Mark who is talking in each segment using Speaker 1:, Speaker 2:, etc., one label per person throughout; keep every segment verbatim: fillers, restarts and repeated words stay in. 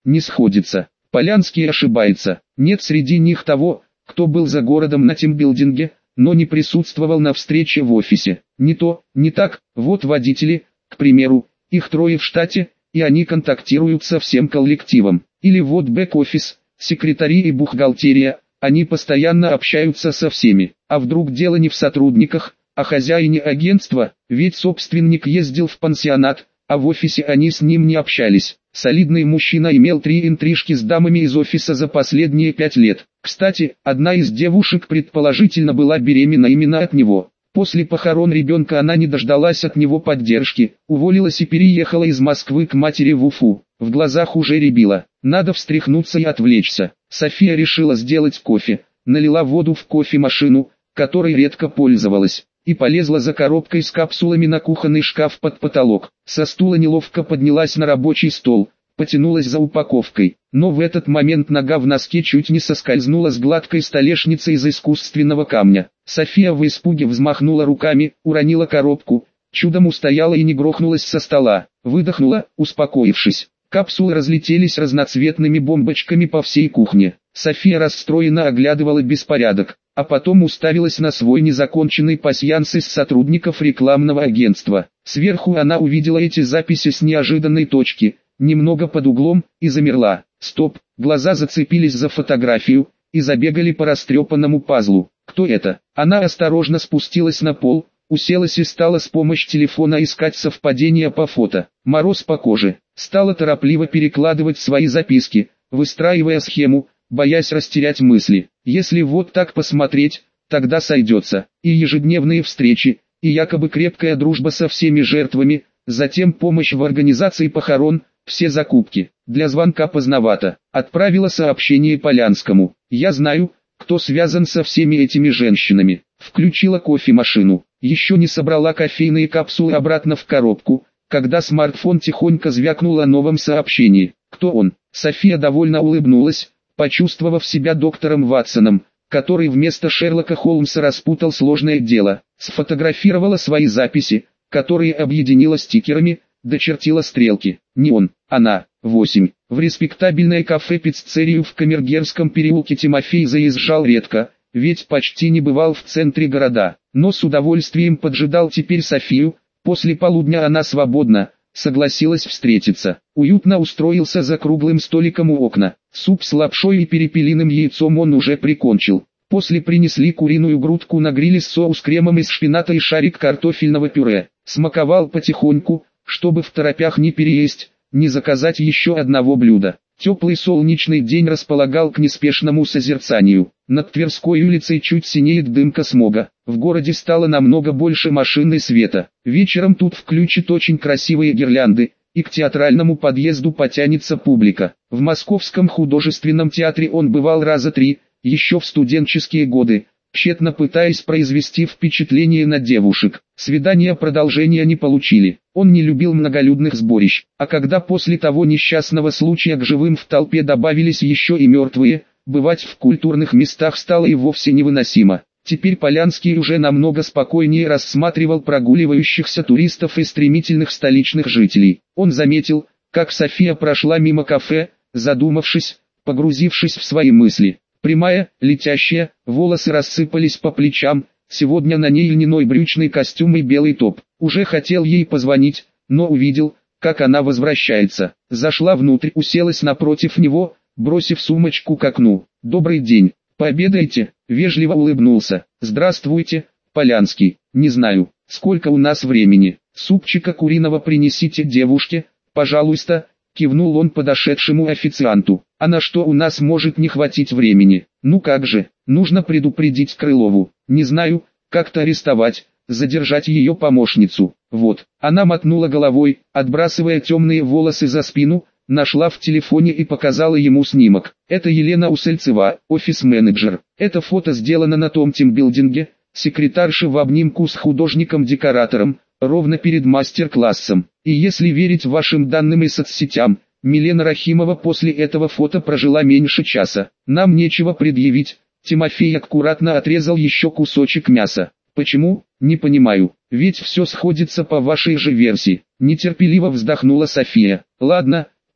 Speaker 1: не сходится. Полянский ошибается. Нет среди них того, кто был за городом на тимбилдинге, но не присутствовал на встрече в офисе. Не то, не так, вот водители, к примеру, их трое в штате, и они контактируют со всем коллективом. Или вот бэк-офис, секретари и бухгалтерия, они постоянно общаются со всеми. А вдруг дело не в сотрудниках, а хозяине агентства, ведь собственник ездил в пансионат, а в офисе они с ним не общались. Солидный мужчина имел три интрижки с дамами из офиса за последние пять лет. Кстати, одна из девушек предположительно была беременна именно от него. После похорон ребенка она не дождалась от него поддержки, уволилась и переехала из Москвы к матери в Уфу. В глазах уже рябило. Надо встряхнуться и отвлечься. София решила сделать кофе, налила воду в кофемашину, которой редко пользовалась, и полезла за коробкой с капсулами на кухонный шкаф под потолок. Со стула неловко поднялась на рабочий стол, потянулась за упаковкой, но в этот момент нога в носке чуть не соскользнула с гладкой столешницы из искусственного камня. София в испуге взмахнула руками, уронила коробку, чудом устояла и не грохнулась со стола, выдохнула, успокоившись. Капсулы разлетелись разноцветными бомбочками по всей кухне. София расстроенно оглядывала беспорядок, а потом уставилась на свой незаконченный пасьянс из сотрудников рекламного агентства. Сверху она увидела эти записи с неожиданной точки, немного под углом, и замерла. Стоп, глаза зацепились за фотографию, и забегали по растрепанному пазлу. Кто это? Она осторожно спустилась на пол, уселась и стала с помощью телефона искать совпадения по фото. Мороз по коже. Стала торопливо перекладывать свои записки, выстраивая схему, боясь растерять мысли. Если вот так посмотреть, тогда сойдется. И ежедневные встречи, и якобы крепкая дружба со всеми жертвами, затем помощь в организации похорон, все закупки. Для звонка поздновато. Отправила сообщение Полянскому. Я знаю, кто связан со всеми этими женщинами. Включила кофемашину. Еще не собрала кофейные капсулы обратно в коробку, когда смартфон тихонько звякнул о новом сообщении. Кто он? София довольно улыбнулась, почувствовав себя доктором Ватсоном, который вместо Шерлока Холмса распутал сложное дело. Сфотографировала свои записи, которые объединила стикерами, дочертила стрелки. Не он, она. восемь. В респектабельное кафе «Пиццерию» в Камергерском переулке Тимофей заезжал редко, ведь почти не бывал в центре города, но с удовольствием поджидал теперь Софию. После полудня она свободна, согласилась встретиться. Уютно устроился за круглым столиком у окна. Суп с лапшой и перепелиным яйцом он уже прикончил. После принесли куриную грудку на гриле с соус-кремом из шпината и шарик картофельного пюре. Смаковал потихоньку, чтобы в торопях не переесть, не заказать еще одного блюда. Теплый солнечный день располагал к неспешному созерцанию. Над Тверской улицей чуть синеет дымка смога. В городе стало намного больше машин и света. Вечером тут включат очень красивые гирлянды, и к театральному подъезду потянется публика. В Московском художественном театре он бывал раза три, еще в студенческие годы, тщетно пытаясь произвести впечатление на девушек. Свидания продолжения не получили. Он не любил многолюдных сборищ, а когда после того несчастного случая к живым в толпе добавились еще и мертвые, бывать в культурных местах стало и вовсе невыносимо. Теперь Полянский уже намного спокойнее рассматривал прогуливающихся туристов и стремительных столичных жителей. Он заметил, как София прошла мимо кафе, задумавшись, погрузившись в свои мысли. Прямая, летящая, волосы рассыпались по плечам, сегодня на ней льняной брючный костюм и белый топ. Уже хотел ей позвонить, но увидел, как она возвращается. Зашла внутрь, уселась напротив него, бросив сумочку к окну. «Добрый день, пообедаете?» Вежливо улыбнулся. «Здравствуйте, Полянский. Не знаю, сколько у нас времени. Супчика куриного принесите девушке, пожалуйста», кивнул он подошедшему официанту. «А на что у нас может не хватить времени? Ну как же, нужно предупредить Крылову. Не знаю, как-то арестовать, задержать ее помощницу. Вот». Она мотнула головой, отбрасывая темные волосы за спину, нашла в телефоне и показала ему снимок. Это Елена Усольцева, офис-менеджер. Это фото сделано на том тимбилдинге, секретарша в обнимку с художником-декоратором, ровно перед мастер-классом. И если верить вашим данным и соцсетям, Милена Рахимова после этого фото прожила меньше часа. Нам нечего предъявить. Тимофей аккуратно отрезал еще кусочек мяса. Почему? Не понимаю. Ведь все сходится по вашей же версии. Нетерпеливо вздохнула София. Ладно,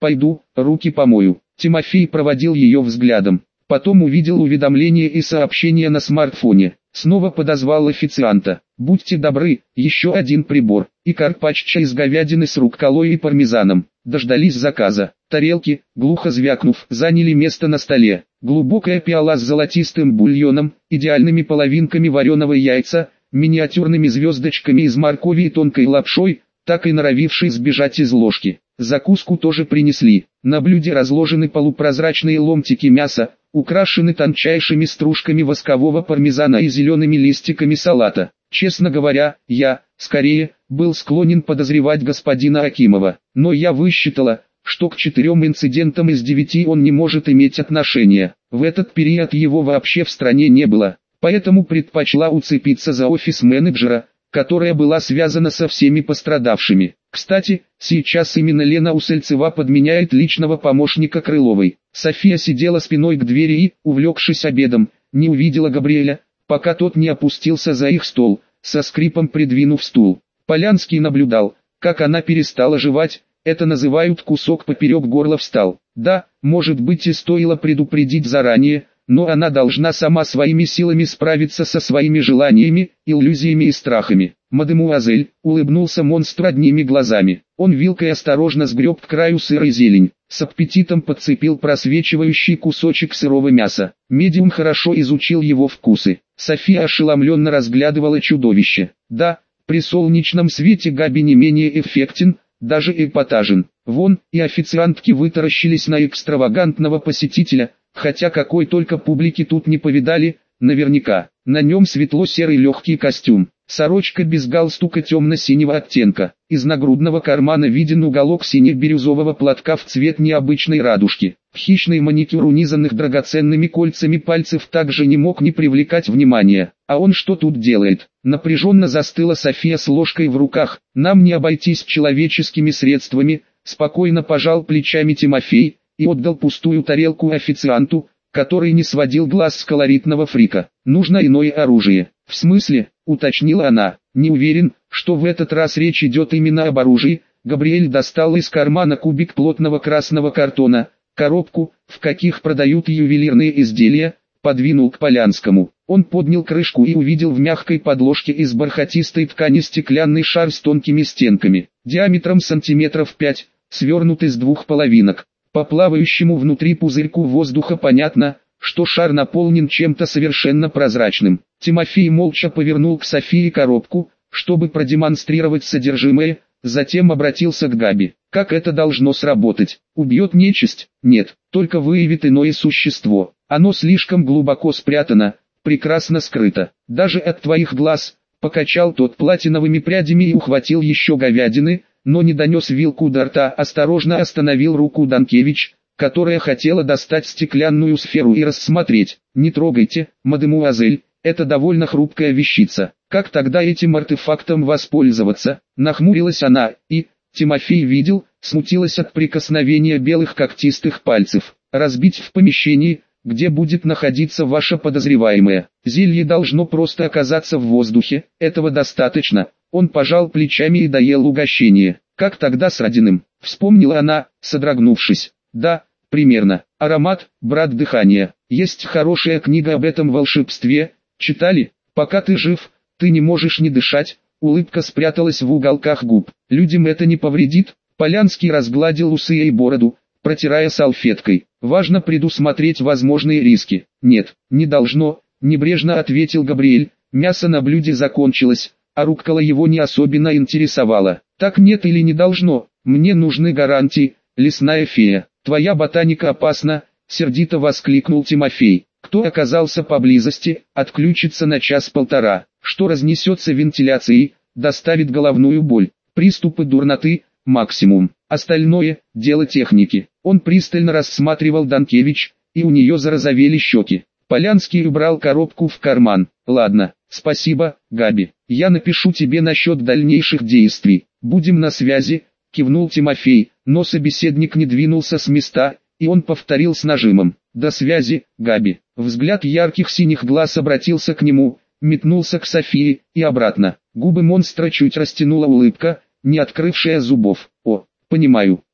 Speaker 1: Пойду, руки помою. Тимофей проводил ее взглядом. Потом увидел уведомление и сообщение на смартфоне. Снова подозвал официанта. «Будьте добры, еще один прибор». И карпаччо из говядины с рукколой и пармезаном. Дождались заказа. Тарелки, глухо звякнув, заняли место на столе. Глубокая пиала с золотистым бульоном, идеальными половинками вареного яйца, миниатюрными звездочками из моркови и тонкой лапшой, так и норовившей сбежать из ложки. Закуску тоже принесли. На блюде разложены полупрозрачные ломтики мяса, украшены тончайшими стружками воскового пармезана и зелеными листиками салата. Честно говоря, я, скорее, был склонен подозревать господина Акимова. Но я высчитала, что к четырем инцидентам из девяти он не может иметь отношения. В этот период его вообще в стране не было. Поэтому предпочла уцепиться за офис менеджера, которая была связана со всеми пострадавшими. Кстати, сейчас именно Лена Усольцева подменяет личного помощника Крыловой. София сидела спиной к двери и, увлекшись обедом, не увидела Габриэля, пока тот не опустился за их стол, со скрипом придвинув стул. Полянский наблюдал, как она перестала жевать, это называют кусок поперек горла встал. Да, может быть и стоило предупредить заранее, но она должна сама своими силами справиться со своими желаниями, иллюзиями и страхами. «Мадемуазель», — улыбнулся монстр одними глазами. Он вилкой осторожно сгреб к краю сыр и зелень, с аппетитом подцепил просвечивающий кусочек сырого мяса. Медиум хорошо изучил его вкусы. София ошеломленно разглядывала чудовище. Да, при солнечном свете Габи не менее эффектен, даже эпатажен. Вон, и официантки вытаращились на экстравагантного посетителя, хотя какой только публики тут не повидали, наверняка. На нем светло-серый легкий костюм, сорочка без галстука темно-синего оттенка. Из нагрудного кармана виден уголок сине-бирюзового платка в цвет необычной радужки. Хищный маникюр унизанных драгоценными кольцами пальцев также не мог не привлекать внимания. А он что тут делает? Напряженно застыла София с ложкой в руках. Нам не обойтись человеческими средствами, спокойно пожал плечами Тимофей и отдал пустую тарелку официанту, который не сводил глаз с колоритного фрика. «Нужно иное оружие». «В смысле?» — уточнила она. «Не уверен, что в этот раз речь идет именно об оружии». Габриэль достал из кармана кубик плотного красного картона, коробку, в каких продают ювелирные изделия, подвинул к Полянскому. Он поднял крышку и увидел в мягкой подложке из бархатистой ткани стеклянный шар с тонкими стенками, диаметром сантиметров пять, свернут из двух половинок. По плавающему внутри пузырьку воздуха понятно, что шар наполнен чем-то совершенно прозрачным. Тимофей молча повернул к Софии коробку, чтобы продемонстрировать содержимое, затем обратился к Габи. «Как это должно сработать? Убьет нечисть? Нет, только выявит иное существо. Оно слишком глубоко спрятано, прекрасно скрыто. Даже от твоих глаз», — покачал тот платиновыми прядями и ухватил еще говядины, но не донес вилку до рта, осторожно остановил руку Данкевич, которая хотела достать стеклянную сферу и рассмотреть. «Не трогайте, мадемуазель, это довольно хрупкая вещица. Как тогда этим артефактом воспользоваться?» Нахмурилась она, и, Тимофей видел, смутилась от прикосновения белых когтистых пальцев. «Разбить в помещении, где будет находиться ваша подозреваемая. Зелье должно просто оказаться в воздухе, этого достаточно». Он пожал плечами и доел угощение. «Как тогда с Радиным?» — вспомнила она, содрогнувшись. «Да, примерно. Аромат, брат дыхания. Есть хорошая книга об этом волшебстве. Читали? Пока ты жив, ты не можешь не дышать». Улыбка спряталась в уголках губ. «Людям это не повредит?» Полянский разгладил усы и бороду, протирая салфеткой. «Важно предусмотреть возможные риски». «Нет, не должно», — небрежно ответил Габриэль. «Мясо на блюде закончилось, а руккола его не особенно интересовала». «Так нет или не должно? Мне нужны гарантии, лесная фея». «Твоя ботаника опасна», — сердито воскликнул Тимофей. «Кто оказался поблизости, отключится на час-полтора, что разнесется вентиляцией, доставит головную боль, приступы дурноты, максимум. Остальное – дело техники». Он пристально рассматривал Данкевич, и у нее зарозовели щеки. Полянский убрал коробку в карман. «Ладно, спасибо, Габи. Я напишу тебе насчет дальнейших действий. Будем на связи», – кивнул Тимофей, но собеседник не двинулся с места, и он повторил с нажимом. «До связи, Габи». Взгляд ярких синих глаз обратился к нему, метнулся к Софии и обратно. Губы монстра чуть растянула улыбка, не открывшая зубов. «О, понимаю,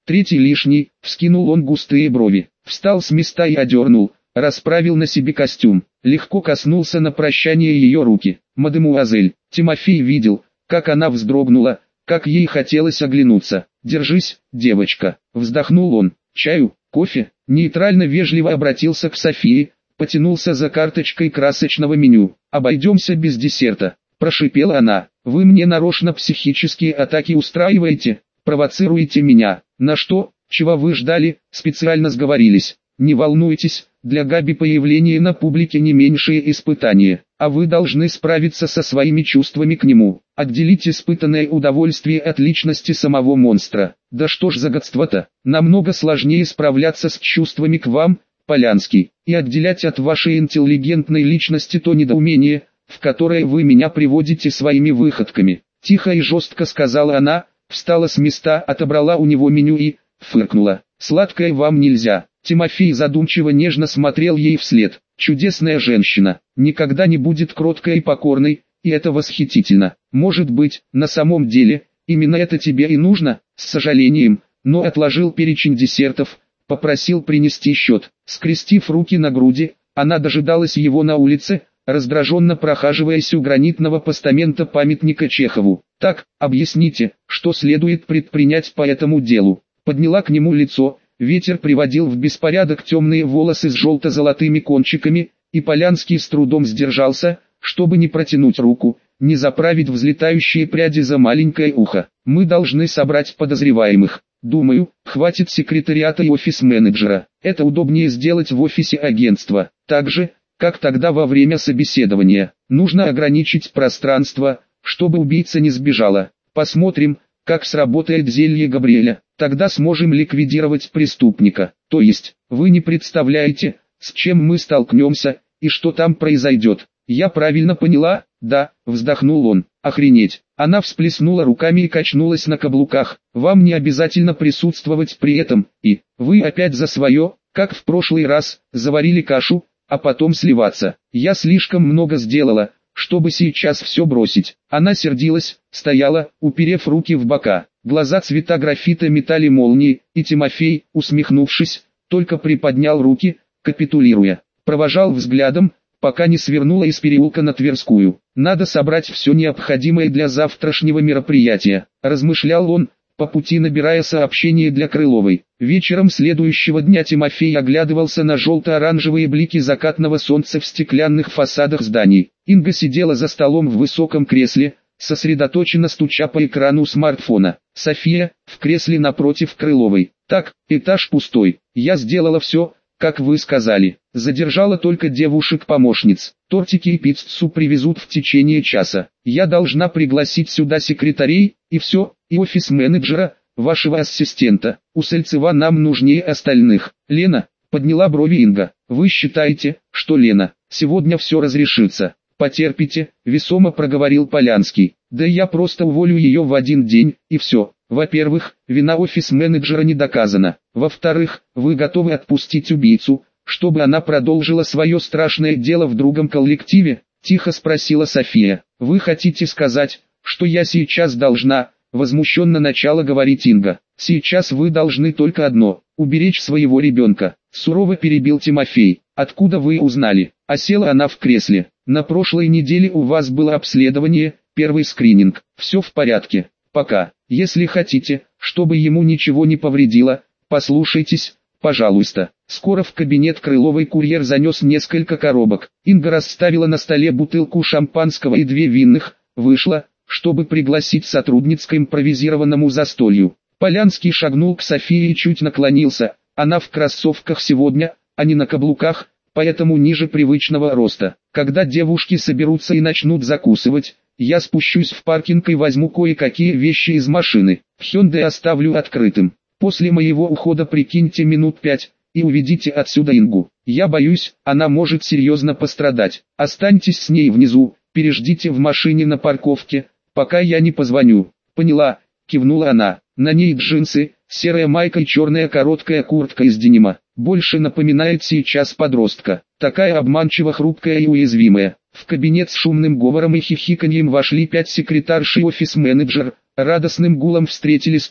Speaker 1: Третий лишний, вскинул он густые брови, встал с места и одернул, расправил на себе костюм, легко коснулся на прощание ее руки. Мадемуазель, Тимофей видел, как она вздрогнула, как ей хотелось оглянуться. «Держись, девочка», вздохнул он. «Чаю, кофе?» Нейтрально вежливо обратился к Софии, потянулся за карточкой красочного меню. «Обойдемся без десерта», прошипела она. «Вы мне нарочно психические атаки устраиваете, провоцируете меня. На что, чего вы ждали, специально сговорились? Не волнуйтесь, для Габи появление на публике не меньшее испытание, а вы должны справиться со своими чувствами к нему, отделить испытанное удовольствие от личности самого монстра. Да что ж за гадство-то, намного сложнее справляться с чувствами к вам, Полянский, и отделять от вашей интеллигентной личности то недоумение, в которое вы меня приводите своими выходками». Тихо и жестко сказала она, встала с места, отобрала у него меню и фыркнула. «Сладкое вам нельзя». Тимофей задумчиво нежно смотрел ей вслед. «Чудесная женщина, никогда не будет кроткой и покорной, и это восхитительно. Может быть, на самом деле, именно это тебе и нужно?» С сожалением, но отложил перечень десертов, попросил принести счет. Скрестив руки на груди, она дожидалась его на улице, раздраженно прохаживаясь у гранитного постамента памятника Чехову. «Так, объясните, что следует предпринять по этому делу?» Подняла к нему лицо, ветер приводил в беспорядок темные волосы с желто-золотыми кончиками, и Полянский с трудом сдержался, чтобы не протянуть руку, не заправить взлетающие пряди за маленькое ухо. «Мы должны собрать подозреваемых. Думаю, хватит секретариата и офис-менеджера. Это удобнее сделать в офисе агентства. Так же, как тогда во время собеседования. Нужно ограничить пространство, чтобы убийца не сбежала. Посмотрим, как сработает зелье Габриэля. Тогда сможем ликвидировать преступника. То есть, вы не представляете, с чем мы столкнемся, и что там произойдет. Я правильно поняла?» «Да», вздохнул он. «Охренеть». Она всплеснула руками и качнулась на каблуках. «Вам не обязательно присутствовать при этом, и вы опять за свое, как в прошлый раз, заварили кашу, а потом сливаться. Я слишком много сделала, чтобы сейчас все бросить». Она сердилась, стояла, уперев руки в бока. Глаза цвета графита метали молнии, и Тимофей, усмехнувшись, только приподнял руки, капитулируя. Провожал взглядом, пока не свернула из переулка на Тверскую. «Надо собрать все необходимое для завтрашнего мероприятия», размышлял он, по пути набирая сообщение для Крыловой. Вечером следующего дня Тимофей оглядывался на желто-оранжевые блики закатного солнца в стеклянных фасадах зданий. Инга сидела за столом в высоком кресле, сосредоточенно стуча по экрану смартфона. София, в кресле напротив Крыловой. «Так, этаж пустой. Я сделала все, как вы сказали. Задержала только девушек-помощниц. Тортики и пиццу привезут в течение часа. Я должна пригласить сюда секретарей, и все, и офис-менеджера, вашего ассистента. У Сальцева нам нужнее остальных». «Лена», подняла брови Инга. «Вы считаете, что Лена, сегодня все разрешится?» «Потерпите», весомо проговорил Полянский. «Да я просто уволю ее в один день, и все. Во-первых, вина офис-менеджера не доказана. Во-вторых, вы готовы отпустить убийцу, чтобы она продолжила свое страшное дело в другом коллективе?» Тихо спросила София. «Вы хотите сказать, что я сейчас должна?» Возмущенно начала говорить Инга. «Сейчас вы должны только одно – уберечь своего ребенка», сурово перебил Тимофей. «Откуда вы узнали?» А села она в кресле. «На прошлой неделе у вас было обследование, первый скрининг. Все в порядке. Пока. Если хотите, чтобы ему ничего не повредило, послушайтесь, пожалуйста». Скоро в кабинет Крыловой курьер занес несколько коробок. Инга расставила на столе бутылку шампанского и две винных, вышла, чтобы пригласить сотрудниц к импровизированному застолью. Полянский шагнул к Софии и чуть наклонился. Она в кроссовках сегодня, а не на каблуках, поэтому ниже привычного роста. «Когда девушки соберутся и начнут закусывать, я спущусь в паркинг и возьму кое-какие вещи из машины. Hyundai оставлю открытым. После моего ухода прикиньте минут пять, и уведите отсюда Ингу. Я боюсь, она может серьезно пострадать. Останьтесь с ней внизу, переждите в машине на парковке, пока я не позвоню». «Поняла», кивнула она. На ней джинсы, серая майка и черная короткая куртка из денима. Больше напоминает сейчас подростка. Такая обманчиво хрупкая и уязвимая. В кабинет с шумным говором и хихиканьем вошли пять секретарш и офис-менеджер. Радостным гулом встретили стол,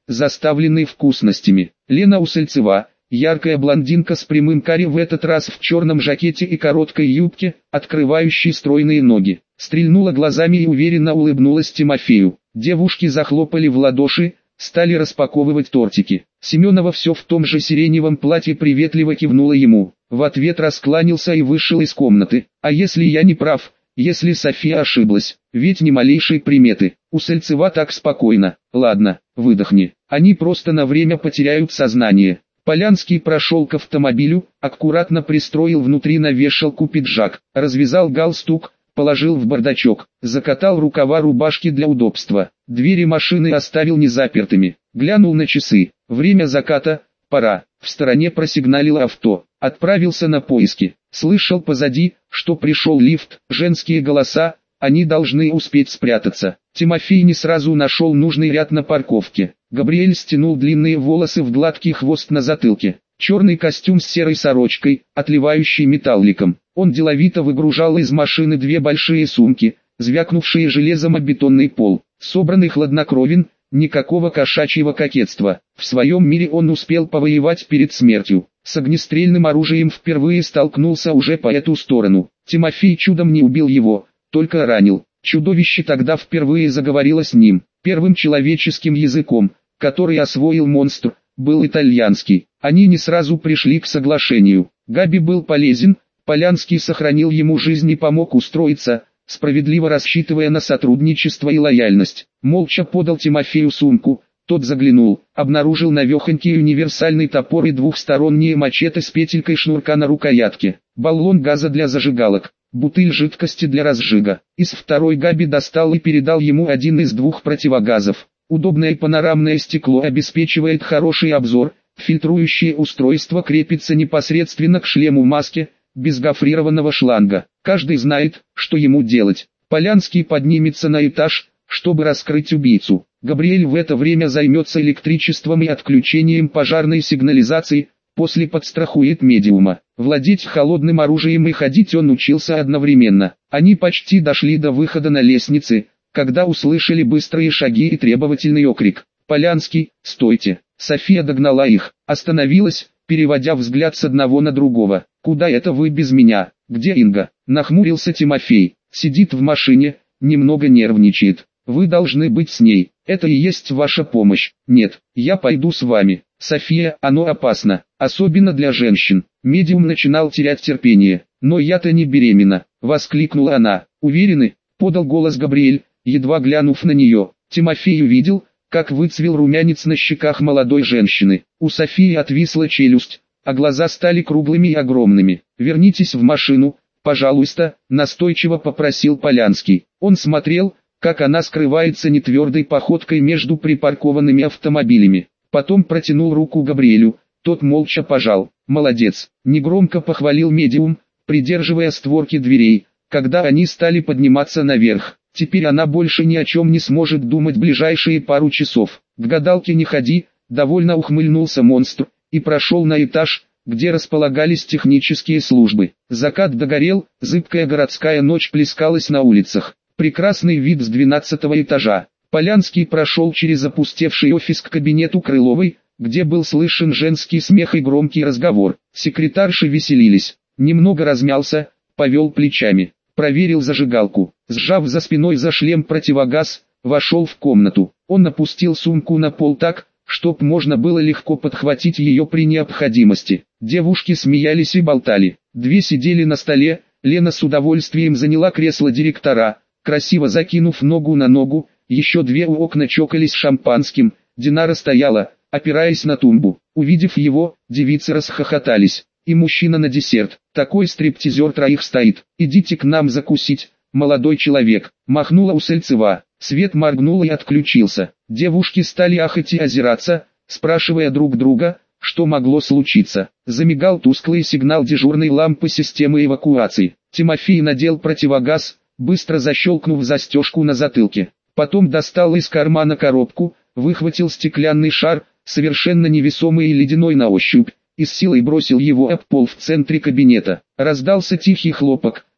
Speaker 1: заставленный вкусностями. Лена Усольцева, яркая блондинка с прямым каре, в этот раз в черном жакете и короткой юбке, открывающей стройные ноги, стрельнула глазами и уверенно улыбнулась Тимофею. Девушки захлопали в ладоши, стали распаковывать тортики. Семенова все в том же сиреневом платье приветливо кивнула ему. В ответ раскланялся и вышел из комнаты. А если я не прав, если София ошиблась, ведь ни малейшей приметы. Усольцева так спокойно. Ладно, выдохни. Они просто на время потеряют сознание. Полянский прошел к автомобилю, аккуратно пристроил внутри на вешалку пиджак, развязал галстук, положил в бардачок, закатал рукава рубашки для удобства. Двери машины оставил незапертыми. Глянул на часы. Время заката, пора. В стороне просигналило авто. Отправился на поиски. Слышал позади, что пришел лифт, женские голоса, они должны успеть спрятаться. Тимофей не сразу нашел нужный ряд на парковке. Габриэль стянул длинные волосы в гладкий хвост на затылке. Черный костюм с серой сорочкой, отливающий металликом. Он деловито выгружал из машины две большие сумки, звякнувшие железом о бетонный пол. Собранный хладнокровен, никакого кошачьего кокетства. В своем мире он успел повоевать перед смертью. С огнестрельным оружием впервые столкнулся уже по эту сторону. Тимофей чудом не убил его, только ранил. Чудовище тогда впервые заговорило с ним. Первым человеческим языком, который освоил монстр, был итальянский. Они не сразу пришли к соглашению. Габи был полезен, Полянский сохранил ему жизнь и помог устроиться, справедливо рассчитывая на сотрудничество и лояльность. Молча подал Тимофею сумку, тот заглянул, обнаружил навехонький универсальный топор и двухсторонние мачете с петелькой шнурка на рукоятке, баллон газа для зажигалок, бутыль жидкости для разжига. Из второй Габи достал и передал ему один из двух противогазов. Удобное панорамное стекло обеспечивает хороший обзор, фильтрующее устройство крепится непосредственно к шлему маски, без гофрированного шланга. Каждый знает, что ему делать. Полянский поднимется на этаж, чтобы раскрыть убийцу. Габриэль в это время займется электричеством и отключением пожарной сигнализации, после подстрахует медиума. Владеть холодным оружием и ходить он учился одновременно. Они почти дошли до выхода на лестнице, когда услышали быстрые шаги и требовательный окрик. «Полянский, стойте!» София догнала их, остановилась, переводя взгляд с одного на другого. «Куда это вы без меня? Где Инга?» Нахмурился Тимофей. «Сидит в машине, немного нервничает. Вы должны быть с ней, это и есть ваша помощь». «Нет, я пойду с вами. София, оно опасно, особенно для женщин». Медиум начинал терять терпение. «Но я-то не беременна», — воскликнула она. «Уверены?» — подал голос Габриэль, едва глянув на нее. Тимофей увидел, как выцвел румянец на щеках молодой женщины. У Софии отвисла челюсть, а глаза стали круглыми и огромными. «Вернитесь в машину, пожалуйста», — настойчиво попросил Полянский. Он смотрел, как она скрывается нетвердой походкой между припаркованными автомобилями. Потом протянул руку Габриэлю, тот молча пожал. «Молодец», — негромко похвалил медиум, придерживая створки дверей, когда они стали подниматься наверх. «Теперь она больше ни о чем не сможет думать ближайшие пару часов. К гадалке не ходи», — довольно ухмыльнулся монстр, и прошел на этаж, где располагались технические службы. Закат догорел, зыбкая городская ночь плескалась на улицах. Прекрасный вид с двенадцатого этажа. Полянский прошел через опустевший офис к кабинету Крыловой, где был слышен женский смех и громкий разговор. Секретарши веселились. Немного размялся, повел плечами. Проверил зажигалку. Сжав за спиной за шлем противогаз, вошел в комнату. Он опустил сумку на пол так, чтоб можно было легко подхватить ее при необходимости. Девушки смеялись и болтали. Две сидели на столе, Лена с удовольствием заняла кресло директора, красиво закинув ногу на ногу, еще две у окна чокались шампанским, Динара стояла, опираясь на тумбу. Увидев его, девицы расхохотались. «И мужчина на десерт, такой стриптизер троих стоит, идите к нам закусить, молодой человек», — махнула Усольцева. Свет моргнул и отключился. Девушки стали ахать и озираться, спрашивая друг друга, что могло случиться. Замигал тусклый сигнал дежурной лампы системы эвакуации. Тимофей надел противогаз, быстро защелкнув застежку на затылке. Потом достал из кармана коробку, выхватил стеклянный шар, совершенно невесомый и ледяной на ощупь, и с силой бросил его об пол в центре кабинета. Раздался тихий хлопок,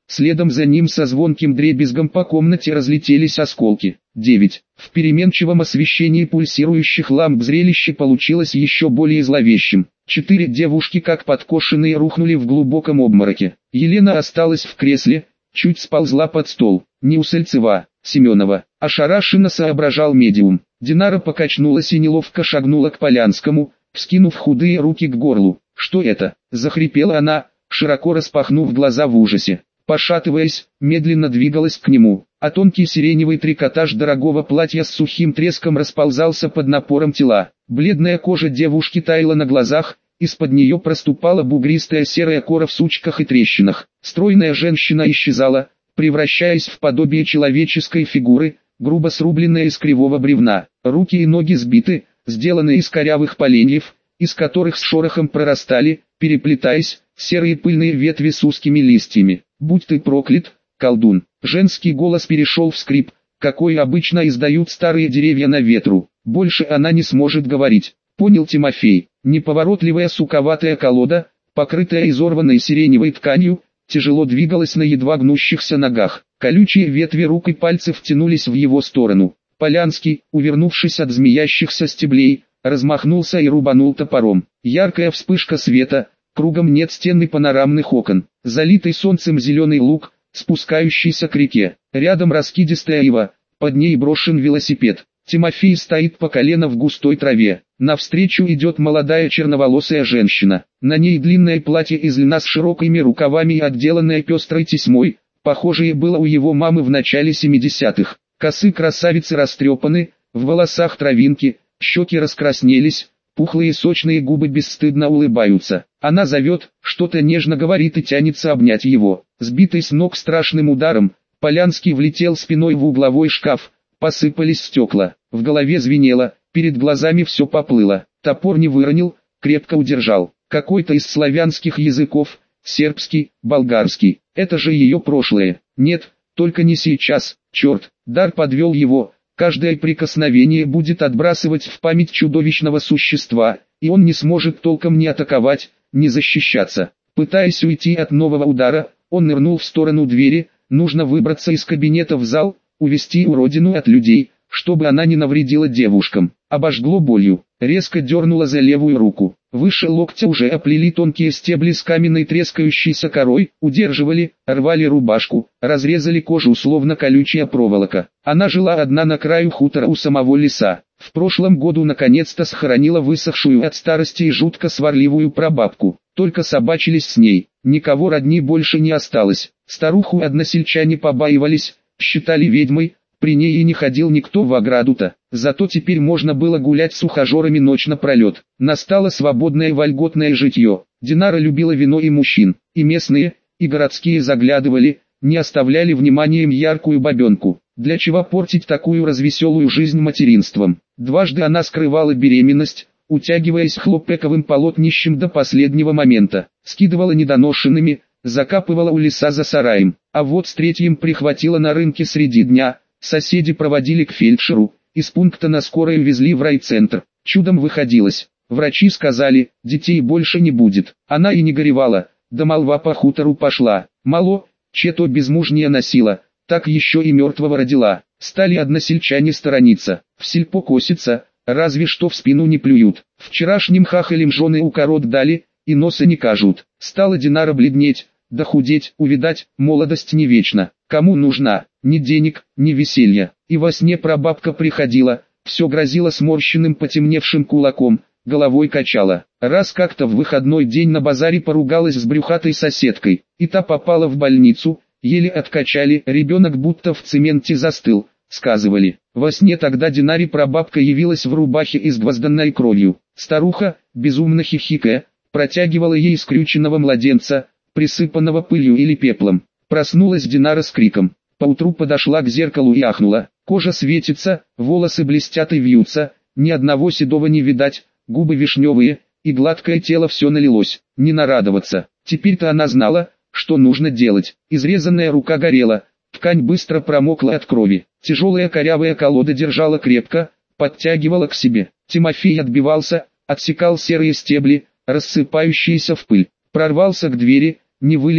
Speaker 1: следом за ним со звонким дребезгом по комнате разлетелись осколки. девять. В переменчивом освещении пульсирующих ламп зрелище получилось еще более зловещим. Четыре девушки как подкошенные рухнули в глубоком обмороке. Елена осталась в кресле, чуть сползла под стол. Не Усольцева, Семенова. Ошарашенно соображал медиум. Динара покачнулась и неловко шагнула к Полянскому, вскинув худые руки к горлу. «Что это?» – захрипела она, широко распахнув глаза в ужасе. Пошатываясь, медленно двигалась к нему, а тонкий сиреневый трикотаж дорогого платья с сухим треском расползался под напором тела. Бледная кожа девушки таяла на глазах, из-под нее проступала бугристая серая кора в сучках и трещинах. Стройная женщина исчезала, превращаясь в подобие человеческой фигуры, грубо срубленная из кривого бревна. Руки и ноги сбиты, сделаны из корявых поленьев, из которых с шорохом прорастали, переплетаясь, серые пыльные ветви с узкими листьями. «Будь ты проклят, колдун!» Женский голос перешел в скрип, какой обычно издают старые деревья на ветру. Больше она не сможет говорить. Понял Тимофей. Неповоротливая суковатая колода, покрытая изорванной сиреневой тканью, тяжело двигалась на едва гнущихся ногах. Колючие ветви рук и пальцев тянулись в его сторону. Полянский, увернувшись от змеящихся стеблей, размахнулся и рубанул топором. Яркая вспышка света, кругом нет стен и панорамных окон. Залитый солнцем зеленый луг, спускающийся к реке. Рядом раскидистая ива, под ней брошен велосипед. Тимофей стоит по колено в густой траве. Навстречу идет молодая черноволосая женщина. На ней длинное платье из льна с широкими рукавами и отделанное пестрой тесьмой, похожее было у его мамы в начале семидесятых. Косы красавицы растрепаны, в волосах травинки, щеки раскраснелись, пухлые сочные губы бесстыдно улыбаются. Она зовет, что-то нежно говорит и тянется обнять его. Сбитый с ног страшным ударом, Полянский влетел спиной в угловой шкаф, посыпались стекла, в голове звенело, перед глазами все поплыло. Топор не выронил, крепко удержал. Какой-то из славянских языков, сербский, болгарский. Это же ее прошлое. Нет, только не сейчас, черт. Дар подвел его. Каждое прикосновение будет отбрасывать в память чудовищного существа, и он не сможет толком ни атаковать, ни защищаться. Пытаясь уйти от нового удара, он нырнул в сторону двери. Нужно выбраться из кабинета в зал, увести уродину от людей, чтобы она не навредила девушкам. Обожгло болью, резко дернула за левую руку. Выше локтя уже оплели тонкие стебли с каменной трескающейся корой, удерживали, рвали рубашку, разрезали кожу словно колючая проволока. Она жила одна на краю хутора у самого леса. В прошлом году наконец-то схоронила высохшую от старости и жутко сварливую прабабку. Только собачились с ней, никого родни больше не осталось. Старуху односельчане побаивались, считали ведьмой, при ней и не ходил никто в ограду-то. Зато теперь можно было гулять с ухажерами ночь напролет. Настало свободное вольготное житье. Динара любила вино и мужчин, и местные, и городские заглядывали, не оставляли вниманием яркую бабенку. Для чего портить такую развеселую жизнь материнством? Дважды она скрывала беременность, утягиваясь хлопековым полотнищем до последнего момента, скидывала недоношенными, закапывала у леса за сараем, а вот с третьим прихватила на рынке среди дня. Соседи проводили к фельдшеру, из пункта на скорой везли в райцентр. Чудом выходилось. Врачи сказали, детей больше не будет. Она и не горевала, да молва по хутору пошла. Мало, че-то безмужняя носила, так еще и мертвого родила. Стали односельчане сторониться, в сельпо коситься, разве что в спину не плюют. Вчерашним хахалям жены укорот дали, и носа не кажут. Стала Динара бледнеть, да худеть, увидать, молодость не вечна. Кому нужна? Ни денег, ни веселья. И во сне прабабка приходила, все грозила сморщенным потемневшим кулаком, головой качала. Раз как-то в выходной день на базаре поругалась с брюхатой соседкой, и та попала в больницу, еле откачали, ребенок будто в цементе застыл, сказывали. Во сне тогда Динаре прабабка явилась в рубахе изгвозданной кровью. Старуха, безумно хихикая, протягивала ей скрюченного младенца, присыпанного пылью или пеплом. Проснулась Динара с криком. Поутру подошла к зеркалу и ахнула. Кожа светится, волосы блестят и вьются, ни одного седого не видать, губы вишневые, и гладкое тело все налилось. Не нарадоваться. Теперь-то она знала, что нужно делать. Изрезанная рука горела, ткань быстро промокла от крови. Тяжелая корявая колода держала крепко, подтягивала к себе. Тимофей отбивался, отсекал серые стебли, рассыпающиеся в пыль. Прорвался к двери, не вылетел,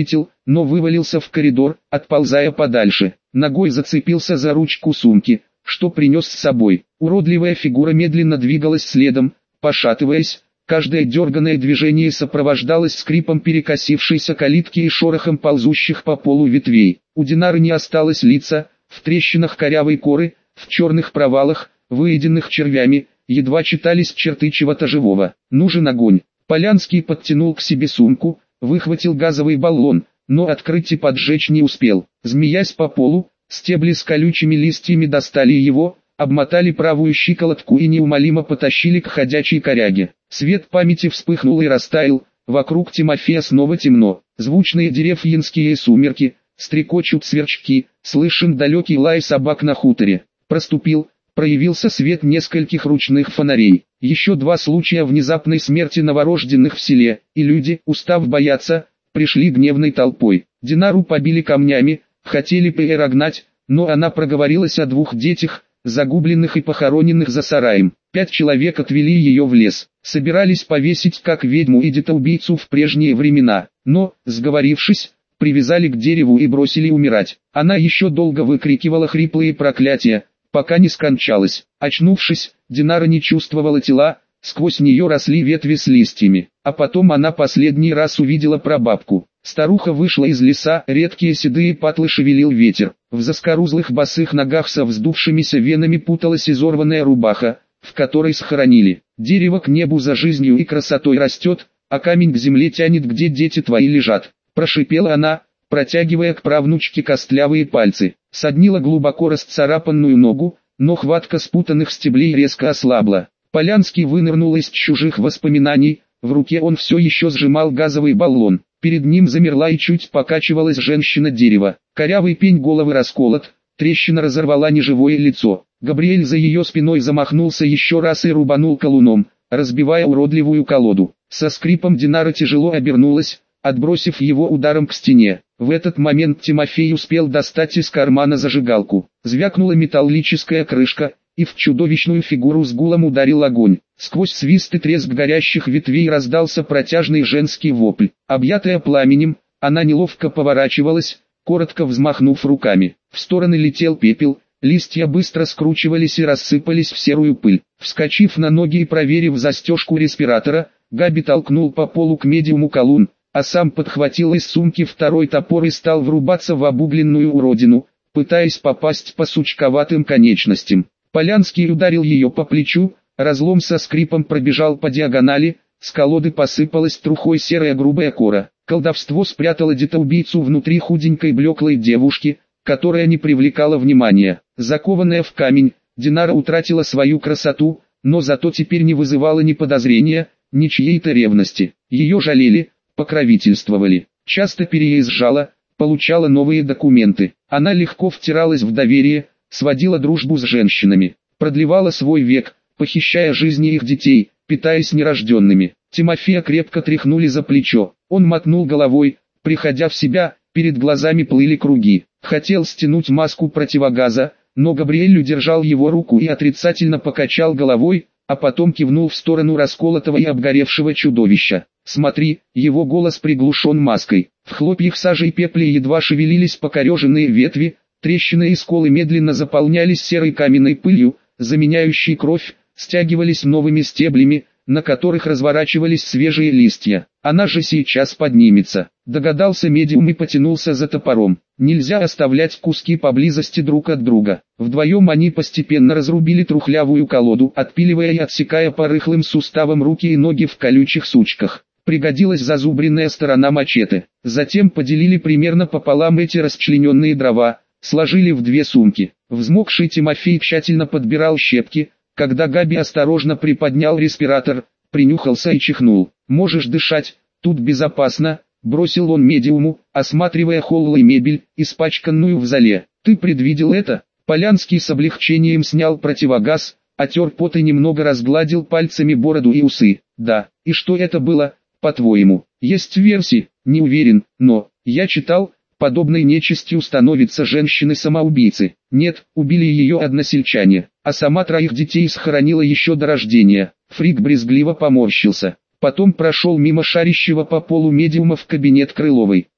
Speaker 1: но вывалился в коридор, отползая подальше. Ногой зацепился за ручку сумки, что принес с собой. Уродливая фигура медленно двигалась следом, пошатываясь. Каждое дерганное движение сопровождалось скрипом перекосившейся калитки и шорохом ползущих по полу ветвей. У Динары не осталось лица, в трещинах корявой коры, в черных провалах, выеденных червями, едва читались черты чего-то живого. Нужен огонь. Полянский подтянул к себе сумку, выхватил газовый баллон, но открыть и поджечь не успел. Змеясь по полу, стебли с колючими листьями достали его, обмотали правую щиколотку и неумолимо потащили к ходячей коряге. Свет памяти вспыхнул и растаял, вокруг Тимофея снова темно. Звучные деревенские сумерки, стрекочут сверчки, слышен далекий лай собак на хуторе. Проступил, проявился свет нескольких ручных фонарей. Еще два случая внезапной смерти новорожденных в селе, и люди, устав бояться, пришли гневной толпой. Динару побили камнями, хотели перегнать, но она проговорилась о двух детях, загубленных и похороненных за сараем. Пять человек отвели ее в лес, собирались повесить как ведьму и детоубийцу в прежние времена, но, сговорившись, привязали к дереву и бросили умирать. Она еще долго выкрикивала хриплые проклятия, пока не скончалась. Очнувшись, Динара не чувствовала тела, сквозь нее росли ветви с листьями. А потом она последний раз увидела прабабку. Старуха вышла из леса, редкие седые патлы шевелил ветер. В заскорузлых босых ногах со вздувшимися венами путалась изорванная рубаха, в которой схоронили. Дерево к небу за жизнью и красотой растет, а камень к земле тянет, где дети твои лежат. Прошипела она, протягивая к правнучке костлявые пальцы. Соднила глубоко расцарапанную ногу, но хватка спутанных стеблей резко ослабла. Полянский вынырнул из чужих воспоминаний, в руке он все еще сжимал газовый баллон. Перед ним замерла и чуть покачивалась женщина дерева. Корявый пень головы расколот, трещина разорвала неживое лицо. Габриэль за ее спиной замахнулся еще раз и рубанул колуном, разбивая уродливую колоду. Со скрипом Динара тяжело обернулась, отбросив его ударом к стене. В этот момент Тимофей успел достать из кармана зажигалку. Звякнула металлическая крышка, и в чудовищную фигуру с гулом ударил огонь. Сквозь свист и треск горящих ветвей раздался протяжный женский вопль. Объятая пламенем, она неловко поворачивалась, коротко взмахнув руками. В стороны летел пепел, листья быстро скручивались и рассыпались в серую пыль. Вскочив на ноги и проверив застежку респиратора, Габи толкнул по полу к медиуму колун, а сам подхватил из сумки второй топор и стал врубаться в обугленную уродину, пытаясь попасть по сучковатым конечностям. Полянский ударил ее по плечу, разлом со скрипом пробежал по диагонали, с колоды посыпалась трухой серая грубая кора. Колдовство спрятало детоубийцу внутри худенькой блеклой девушки, которая не привлекала внимания. Закованная в камень, Динара утратила свою красоту, но зато теперь не вызывала ни подозрения, ни чьей-то ревности. Ее жалели, покровительствовали, часто переезжала, получала новые документы. Она легко втиралась в доверие, сводила дружбу с женщинами, продлевала свой век, похищая жизни их детей, питаясь нерожденными. Тимофея крепко тряхнули за плечо, он мотнул головой, приходя в себя, перед глазами плыли круги. Хотел стянуть маску противогаза, но Габриэль удержал его руку и отрицательно покачал головой, а потом кивнул в сторону расколотого и обгоревшего чудовища. «Смотри», его голос приглушен маской. В хлопьях сажи и пепле едва шевелились покореженные ветви, трещины и сколы медленно заполнялись серой каменной пылью, заменяющей кровь, стягивались новыми стеблями, на которых разворачивались свежие листья. Она же сейчас поднимется. Догадался медиум и потянулся за топором. Нельзя оставлять куски поблизости друг от друга. Вдвоем они постепенно разрубили трухлявую колоду, отпиливая и отсекая по рыхлым суставам руки и ноги в колючих сучках. Пригодилась зазубренная сторона мачете. Затем поделили примерно пополам эти расчлененные дрова, сложили в две сумки. Взмокший Тимофей тщательно подбирал щепки, когда Габи осторожно приподнял респиратор, принюхался и чихнул. «Можешь дышать, тут безопасно», — бросил он медиуму, осматривая холл и мебель, испачканную в золе. «Ты предвидел это?» Полянский с облегчением снял противогаз, отер пот и немного разгладил пальцами бороду и усы. «Да, и что это было, по-твоему?» «Есть версии, не уверен, но, я читал, подобной нечистью становятся женщины-самоубийцы. Нет, убили ее односельчане, а сама троих детей схоронила еще до рождения». Фрик брезгливо поморщился. Потом прошел мимо шарящего по полу медиума в кабинет Крыловой.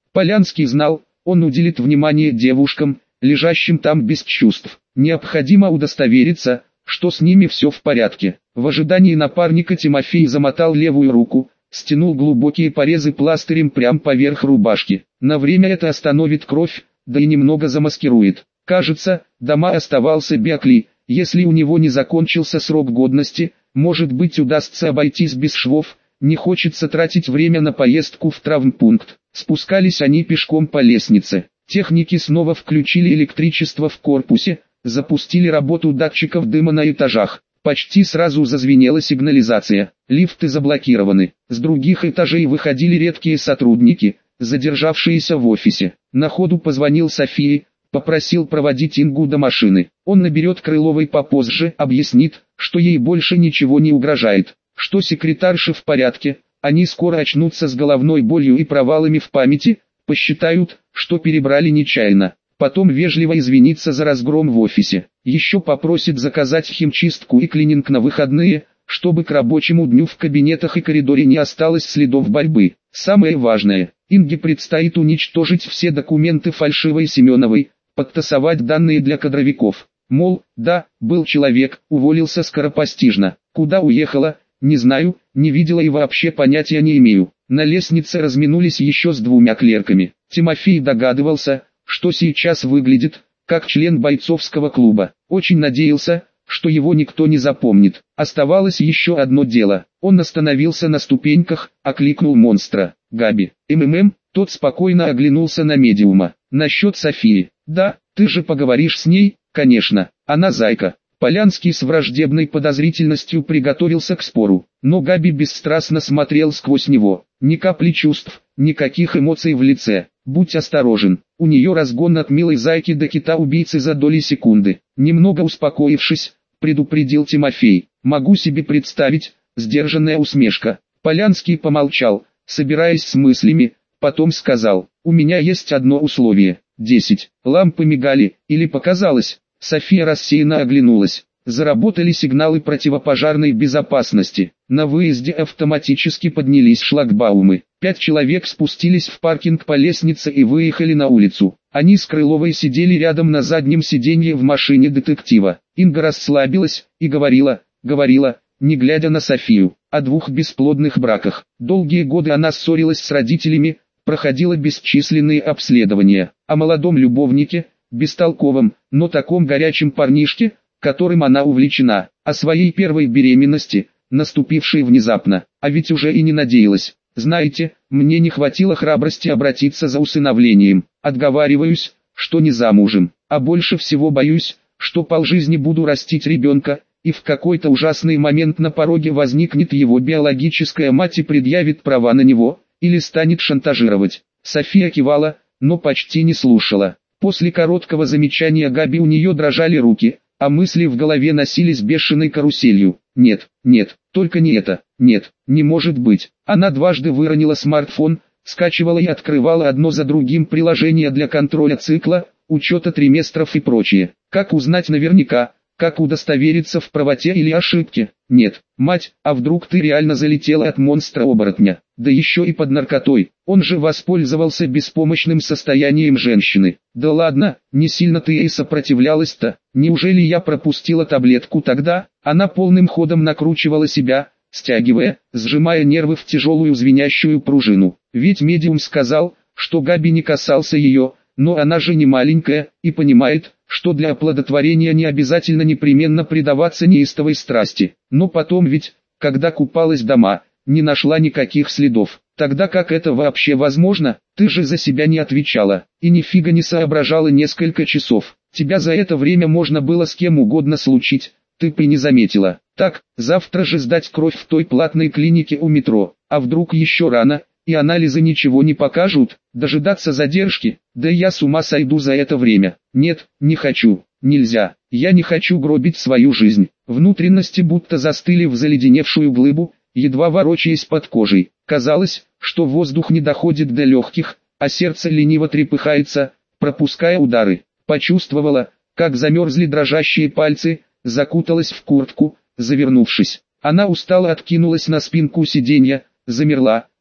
Speaker 1: Полянский знал, он уделит внимание девушкам, лежащим там без чувств. Необходимо удостовериться, что с ними все в порядке. В ожидании напарника Тимофей замотал левую руку, стянул глубокие порезы пластырем прямо поверх рубашки. На время это остановит кровь, да и немного замаскирует. Кажется, дома оставался Бекли, если у него не закончился срок годности, может быть удастся обойтись без швов, не хочется тратить время на поездку в травмпункт. Спускались они пешком по лестнице. Техники снова включили электричество в корпусе, запустили работу датчиков дыма на этажах. Почти сразу зазвенела сигнализация, лифты заблокированы. С других этажей выходили редкие сотрудники, задержавшиеся в офисе. На ходу позвонил Софии, попросил проводить Ингу до машины. Он наберет Крыловой попозже, объяснит, что ей больше ничего не угрожает, что секретарша в порядке, они скоро очнутся с головной болью и провалами в памяти, посчитают, что перебрали нечаянно. Потом вежливо извиниться за разгром в офисе. Еще попросит заказать химчистку и клининг на выходные, чтобы к рабочему дню в кабинетах и коридоре не осталось следов борьбы. Самое важное, Инге предстоит уничтожить все документы фальшивой Семеновой, подтасовать данные для кадровиков. Мол, да, был человек, уволился скоропостижно. Куда уехала, не знаю, не видела и вообще понятия не имею. На лестнице разминулись еще с двумя клерками. Тимофей догадывался, что сейчас выглядит, как член бойцовского клуба. Очень надеялся, что его никто не запомнит. Оставалось еще одно дело. Он остановился на ступеньках, окликнул монстра. «Габи, МММ», тот спокойно оглянулся на медиума. «Насчет Софии. Да, ты же поговоришь с ней, конечно, она зайка». Полянский с враждебной подозрительностью приготовился к спору, но Габи бесстрастно смотрел сквозь него. Ни капли чувств, никаких эмоций в лице. Будь осторожен, у нее разгон от милой зайки до кита-убийцы за доли секунды. Немного успокоившись, предупредил Тимофей. Могу себе представить, сдержанная усмешка. Полянский помолчал, собираясь с мыслями, потом сказал, у меня есть одно условие. Десять. Лампы мигали, или показалось? София рассеянно оглянулась. Заработали сигналы противопожарной безопасности. На выезде автоматически поднялись шлагбаумы. Пять человек спустились в паркинг по лестнице и выехали на улицу. Они с Крыловой сидели рядом на заднем сиденье в машине детектива. Инга расслабилась и говорила, говорила, не глядя на Софию, о двух бесплодных браках. Долгие годы она ссорилась с родителями, проходила бесчисленные обследования. О молодом любовнике, бестолковом, но таком горячем парнишке, которым она увлечена, о своей первой беременности, наступившей внезапно, а ведь уже и не надеялась. Знаете, мне не хватило храбрости обратиться за усыновлением, отговариваюсь, что не замужем, а больше всего боюсь, что полжизни буду растить ребенка, и в какой-то ужасный момент на пороге возникнет его биологическая мать и предъявит права на него, или станет шантажировать. София кивала, но почти не слушала. После короткого замечания Габи у нее дрожали руки, а мысли в голове носились бешеной каруселью. Нет, нет, только не это, нет, не может быть. Она дважды выронила смартфон, скачивала и открывала одно за другим приложения для контроля цикла, учета триместров и прочее. Как узнать наверняка, как удостовериться в правоте или ошибке? Нет, мать, а вдруг ты реально залетела от монстра-оборотня, да еще и под наркотой, он же воспользовался беспомощным состоянием женщины. Да ладно, не сильно ты ей сопротивлялась-то, неужели я пропустила таблетку тогда? Она полным ходом накручивала себя, стягивая, сжимая нервы в тяжелую звенящую пружину. Ведь медиум сказал, что Габи не касался ее, но она же не маленькая, и понимает, что для оплодотворения не обязательно непременно предаваться неистовой страсти. Но потом ведь, когда купалась дома, не нашла никаких следов. Тогда как это вообще возможно? Ты же за себя не отвечала, и нифига не соображала несколько часов. Тебя за это время можно было с кем угодно случить, ты бы не заметила. Так, завтра же сдать кровь в той платной клинике у метро, а вдруг еще рано, и анализы ничего не покажут, дожидаться задержки, да я с ума сойду за это время. Нет, не хочу, нельзя, я не хочу гробить свою жизнь. Внутренности будто застыли в заледеневшую глыбу, едва ворочаясь под кожей. Казалось, что воздух не доходит до легких, а сердце лениво трепыхается, пропуская удары. Почувствовала, как замерзли дрожащие пальцы, закуталась в куртку, завернувшись. Она устало откинулась на спинку сиденья, замерла,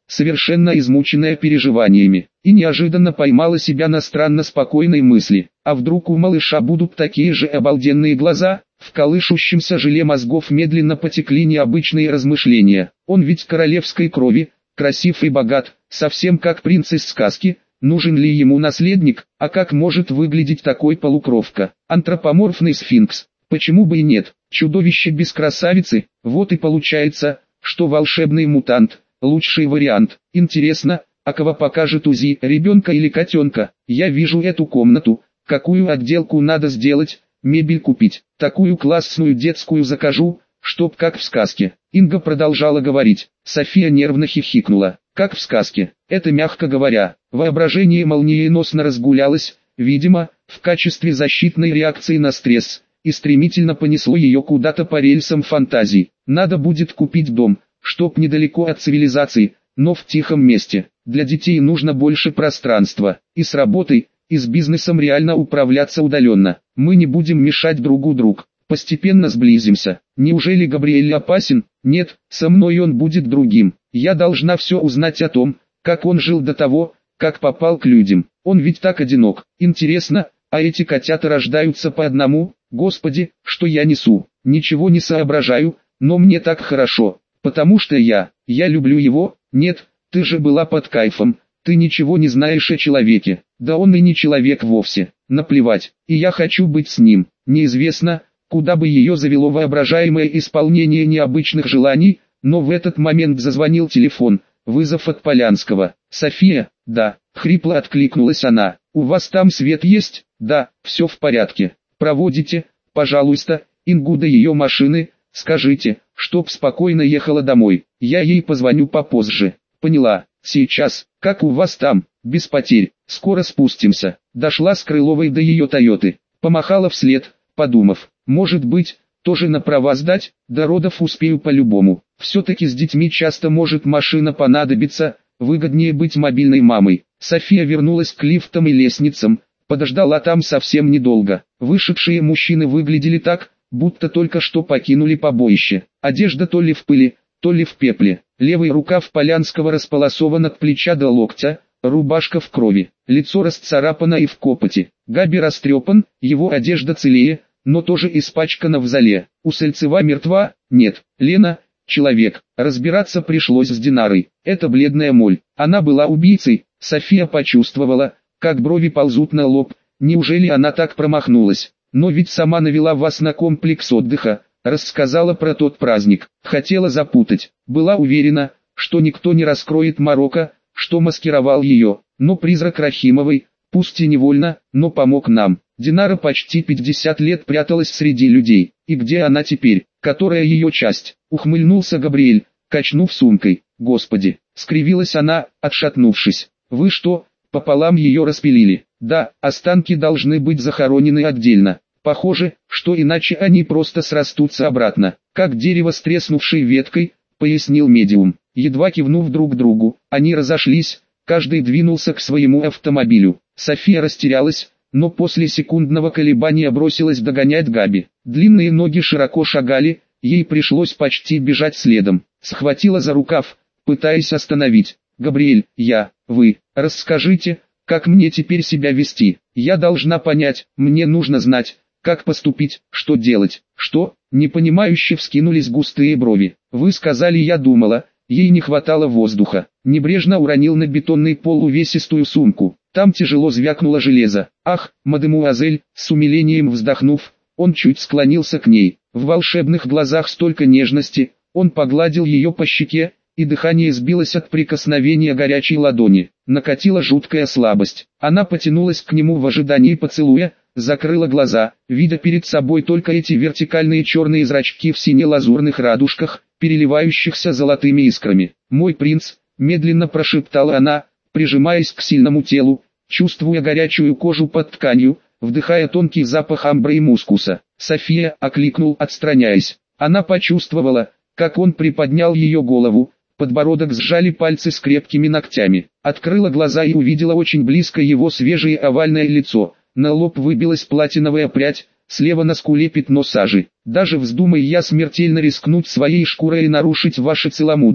Speaker 1: совершенно измученная переживаниями, и неожиданно поймала себя на странно спокойной мысли. А вдруг у малыша будут такие же обалденные глаза? В колышущемся желе мозгов медленно потекли необычные размышления. Он ведь королевской крови, красив и богат, совсем как принц из сказки. Нужен ли ему наследник, а как может выглядеть такой полукровка? Антропоморфный сфинкс, почему бы и нет? Чудовище без красавицы, вот и получается, что волшебный мутант – лучший вариант. Интересно, а кого покажет УЗИ, ребенка или котенка? Я вижу эту комнату, какую отделку надо сделать, мебель купить, такую классную детскую закажу, чтоб как в сказке. Инга продолжала говорить, София нервно хихикнула. Как в сказке, это мягко говоря. Воображение молниеносно разгулялось, видимо, в качестве защитной реакции на стресс, и стремительно понесло ее куда-то по рельсам фантазий. Надо будет купить дом, чтоб недалеко от цивилизации, но в тихом месте. Для детей нужно больше пространства, и с работой, и с бизнесом реально управляться удаленно. Мы не будем мешать другу друг, постепенно сблизимся. Неужели Габриэль опасен? Нет, со мной он будет другим. Я должна все узнать о том, как он жил до того, как попал к людям. Он ведь так одинок. Интересно, а эти котята рождаются по одному? Господи, что я несу? Ничего не соображаю, но мне так хорошо. Потому что я, я люблю его. Нет, ты же была под кайфом. Ты ничего не знаешь о человеке. Да он и не человек вовсе. Наплевать. И я хочу быть с ним. Неизвестно, куда бы ее завело воображаемое исполнение необычных желаний, но в этот момент зазвонил телефон, вызов от Полянского. «София?» «Да», — хрипло откликнулась она. «У вас там свет есть?» «Да, все в порядке. Проводите, пожалуйста, Ингу до ее машины, скажите, чтоб спокойно ехала домой. Я ей позвоню попозже». «Поняла, сейчас. Как у вас там?» «Без потерь, скоро спустимся». Дошла с Крыловой до ее Тойоты, помахала вслед, подумав, может быть, тоже на права сдать, до родов успею по-любому. Все-таки с детьми часто может машина понадобиться, выгоднее быть мобильной мамой. София вернулась к лифтам и лестницам, подождала там совсем недолго. Вышедшие мужчины выглядели так, будто только что покинули побоище. Одежда то ли в пыли, то ли в пепле. Левый рукав Полянского располосован от плеча до локтя, рубашка в крови, лицо расцарапано и в копоти. Габи растрепан, его одежда целее, но тоже испачкана в золе. У Сальцева мертва? Нет. Лена – человек. Разбираться пришлось с Динарой. Это бледная моль. Она была убийцей. София почувствовала, как брови ползут на лоб. Неужели она так промахнулась? Но ведь сама навела вас на комплекс отдыха, рассказала про тот праздник. Хотела запутать. Была уверена, что никто не раскроет морока, что маскировал ее. Но призрак Рахимовой, пусть и невольно, но помог нам. Динара почти пятьдесят лет пряталась среди людей. И где она теперь? Которая ее часть? Ухмыльнулся Габриэль, качнув сумкой. Господи, скривилась она, отшатнувшись. Вы что, пополам ее распилили? Да, останки должны быть захоронены отдельно. Похоже, что иначе они просто срастутся обратно. Как дерево с треснувшей веткой, пояснил медиум. Едва кивнув друг другу, они разошлись, каждый двинулся к своему автомобилю. София растерялась, но после секундного колебания бросилась догонять Габи. Длинные ноги широко шагали, ей пришлось почти бежать следом. Схватила за рукав, пытаясь остановить. «Габриэль, я, вы, расскажите, как мне теперь себя вести? Я должна понять, мне нужно знать, как поступить, что делать». «Что?» — непонимающе вскинулись густые брови. «Вы сказали, я думала, ей не хватало воздуха». Небрежно уронил на бетонный пол увесистую сумку. Там тяжело звякнуло железо. «Ах, мадемуазель!» С умилением вздохнув, он чуть склонился к ней. В волшебных глазах столько нежности, он погладил ее по щеке, и дыхание сбилось от прикосновения горячей ладони. Накатила жуткая слабость. Она потянулась к нему в ожидании поцелуя, закрыла глаза, видя перед собой только эти вертикальные черные зрачки в сине-лазурных радужках, переливающихся золотыми искрами. «Мой принц», — медленно прошептала она, прижимаясь к сильному телу, чувствуя горячую кожу под тканью, вдыхая тонкий запах амбры и мускуса. «София!» — окликнул, отстраняясь. Она почувствовала, как он приподнял ее голову, подбородок сжали пальцы с крепкими ногтями. Открыла глаза и увидела очень близко его свежее овальное лицо. На лоб выбилась платиновая прядь, слева на скуле пятно сажи. «Даже вздумай я смертельно рискнуть своей шкурой и нарушить ваше целомудрие,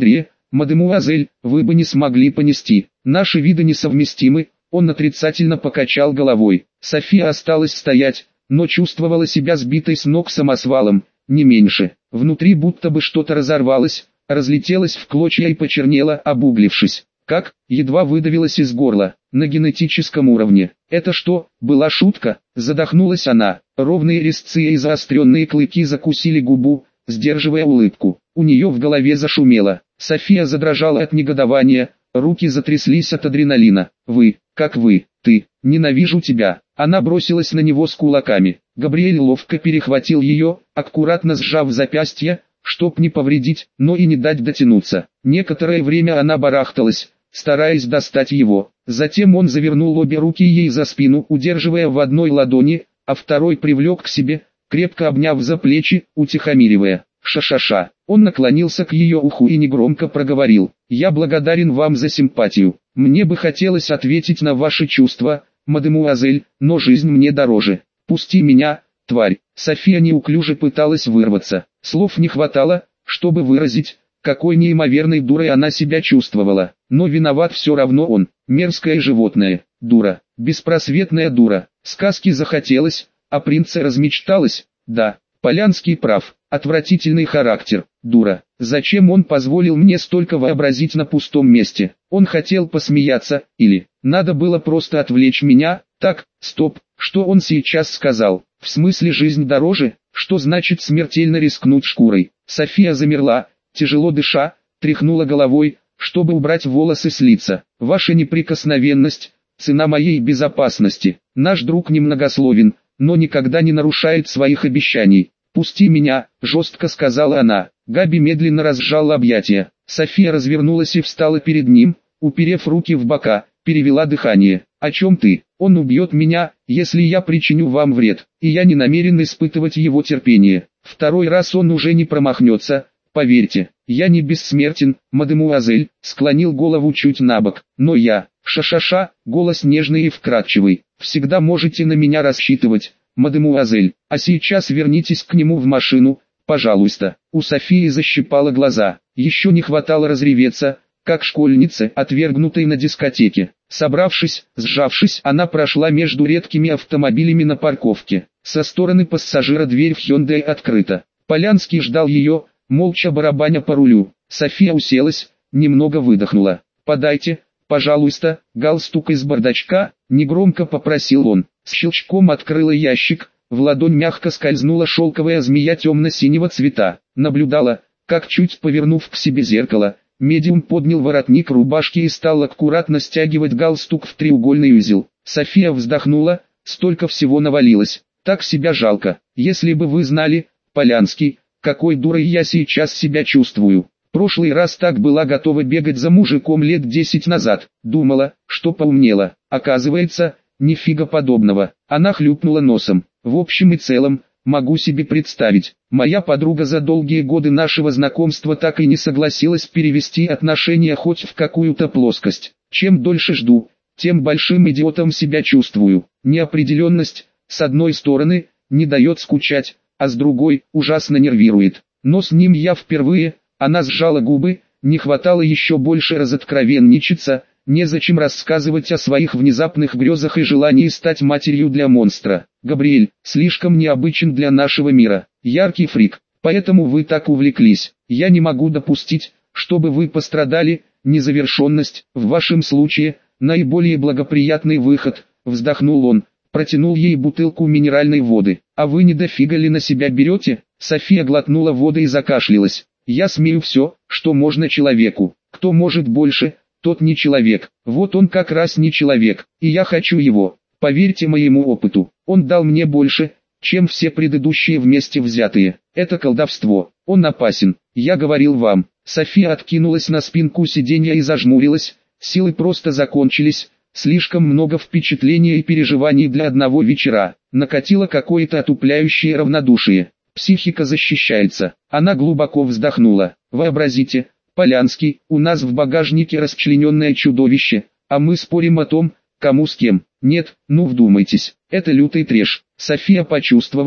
Speaker 1: мадемуазель, вы бы не смогли понести. Наши виды несовместимы. Он отрицательно покачал головой. София осталась стоять, но чувствовала себя сбитой с ног самосвалом, не меньше. Внутри будто бы что-то разорвалось, разлетелось в клочья и почернело, обуглившись. Как, едва выдавилось из горла, на генетическом уровне. Это что, была шутка? Задохнулась она. Ровные резцы и заостренные клыки закусили губу, сдерживая улыбку. У нее в голове зашумело. София задрожала от негодования, руки затряслись от адреналина. Вы, как вы, ты, ненавижу тебя. Она бросилась на него с кулаками. Габриэль ловко перехватил ее, аккуратно сжав запястье, чтоб не повредить, но и не дать дотянуться. Некоторое время она барахталась, стараясь достать его. Затем он завернул обе руки ей за спину, удерживая в одной ладони, а второй привлек к себе, крепко обняв за плечи, утихомиривая. Ша-ша-ша. Он наклонился к ее уху и негромко проговорил. «Я благодарен вам за симпатию. Мне бы хотелось ответить на ваши чувства, мадемуазель, но жизнь мне дороже. Пусти меня, тварь». София неуклюже пыталась вырваться. Слов не хватало, чтобы выразить, какой неимоверной дурой она себя чувствовала. Но виноват все равно он, мерзкое животное, дура, беспросветная дура. Сказки захотелось, а принца размечталась, да. Полянский прав, отвратительный характер, дура. Зачем он позволил мне столько вообразить на пустом месте? Он хотел посмеяться, или надо было просто отвлечь меня? Так, стоп, что он сейчас сказал? В смысле жизнь дороже? Что значит смертельно рискнуть шкурой? София замерла, тяжело дыша, тряхнула головой, чтобы убрать волосы с лица. Ваша неприкосновенность, цена моей безопасности. Наш друг немногословен, но никогда не нарушает своих обещаний. «Пусти меня», — жестко сказала она. Габи медленно разжала объятия. София развернулась и встала перед ним, уперев руки в бока, перевела дыхание. «О чем ты? Он убьет меня, если я причиню вам вред, и я не намерен испытывать его терпение. Второй раз он уже не промахнется, поверьте. Я не бессмертен, мадемуазель», — склонил голову чуть набок. «Но я, ша-ша-ша», голос нежный и вкрадчивый, «всегда можете на меня рассчитывать, мадемуазель, а сейчас вернитесь к нему в машину, пожалуйста». У Софии защипало глаза, еще не хватало разреветься, как школьница, отвергнутой на дискотеке. Собравшись, сжавшись, она прошла между редкими автомобилями на парковке. Со стороны пассажира дверь в Hyundai открыта. Полянский ждал ее, молча барабаня по рулю. София уселась, немного выдохнула. «Подайте, пожалуйста, галстук из бардачка», — негромко попросил он. С щелчком открыла ящик, в ладонь мягко скользнула шелковая змея темно-синего цвета. Наблюдала, как чуть повернув к себе зеркало, медиум поднял воротник рубашки и стал аккуратно стягивать галстук в треугольный узел. София вздохнула, столько всего навалилось, так себя жалко. Если бы вы знали, Полянский, какой дурой я сейчас себя чувствую. Прошлый раз так была готова бегать за мужиком лет десять назад, думала, что поумнела. Оказывается, нифига подобного. Она хлюпнула носом. В общем и целом, могу себе представить, моя подруга за долгие годы нашего знакомства так и не согласилась перевести отношения хоть в какую-то плоскость. Чем дольше жду, тем большим идиотом себя чувствую. Неопределенность, с одной стороны, не дает скучать, а с другой, ужасно нервирует. Но с ним я впервые, она сжала губы, не хватало еще больше разоткровенничаться, незачем рассказывать о своих внезапных грезах и желании стать матерью для монстра. Габриэль, слишком необычен для нашего мира, яркий фрик, поэтому вы так увлеклись. Я не могу допустить, чтобы вы пострадали, незавершенность, в вашем случае, наиболее благоприятный выход, вздохнул он, протянул ей бутылку минеральной воды. А вы не дофига ли на себя берете? София глотнула воды и закашлялась. Я смею все, что можно человеку. Кто может больше, тот не человек. Вот он как раз не человек, и я хочу его. Поверьте моему опыту, он дал мне больше, чем все предыдущие вместе взятые. Это колдовство, он опасен, я говорил вам. София откинулась на спинку сиденья и зажмурилась, силы просто закончились, слишком много впечатлений и переживаний для одного вечера. Накатило какое-то отупляющее равнодушие. Психика защищается. Она глубоко вздохнула. Вообразите, Полянский, у нас в багажнике расчлененное чудовище, а мы спорим о том, кому с кем. Нет, ну вдумайтесь, это лютый трэш. София почувствовала,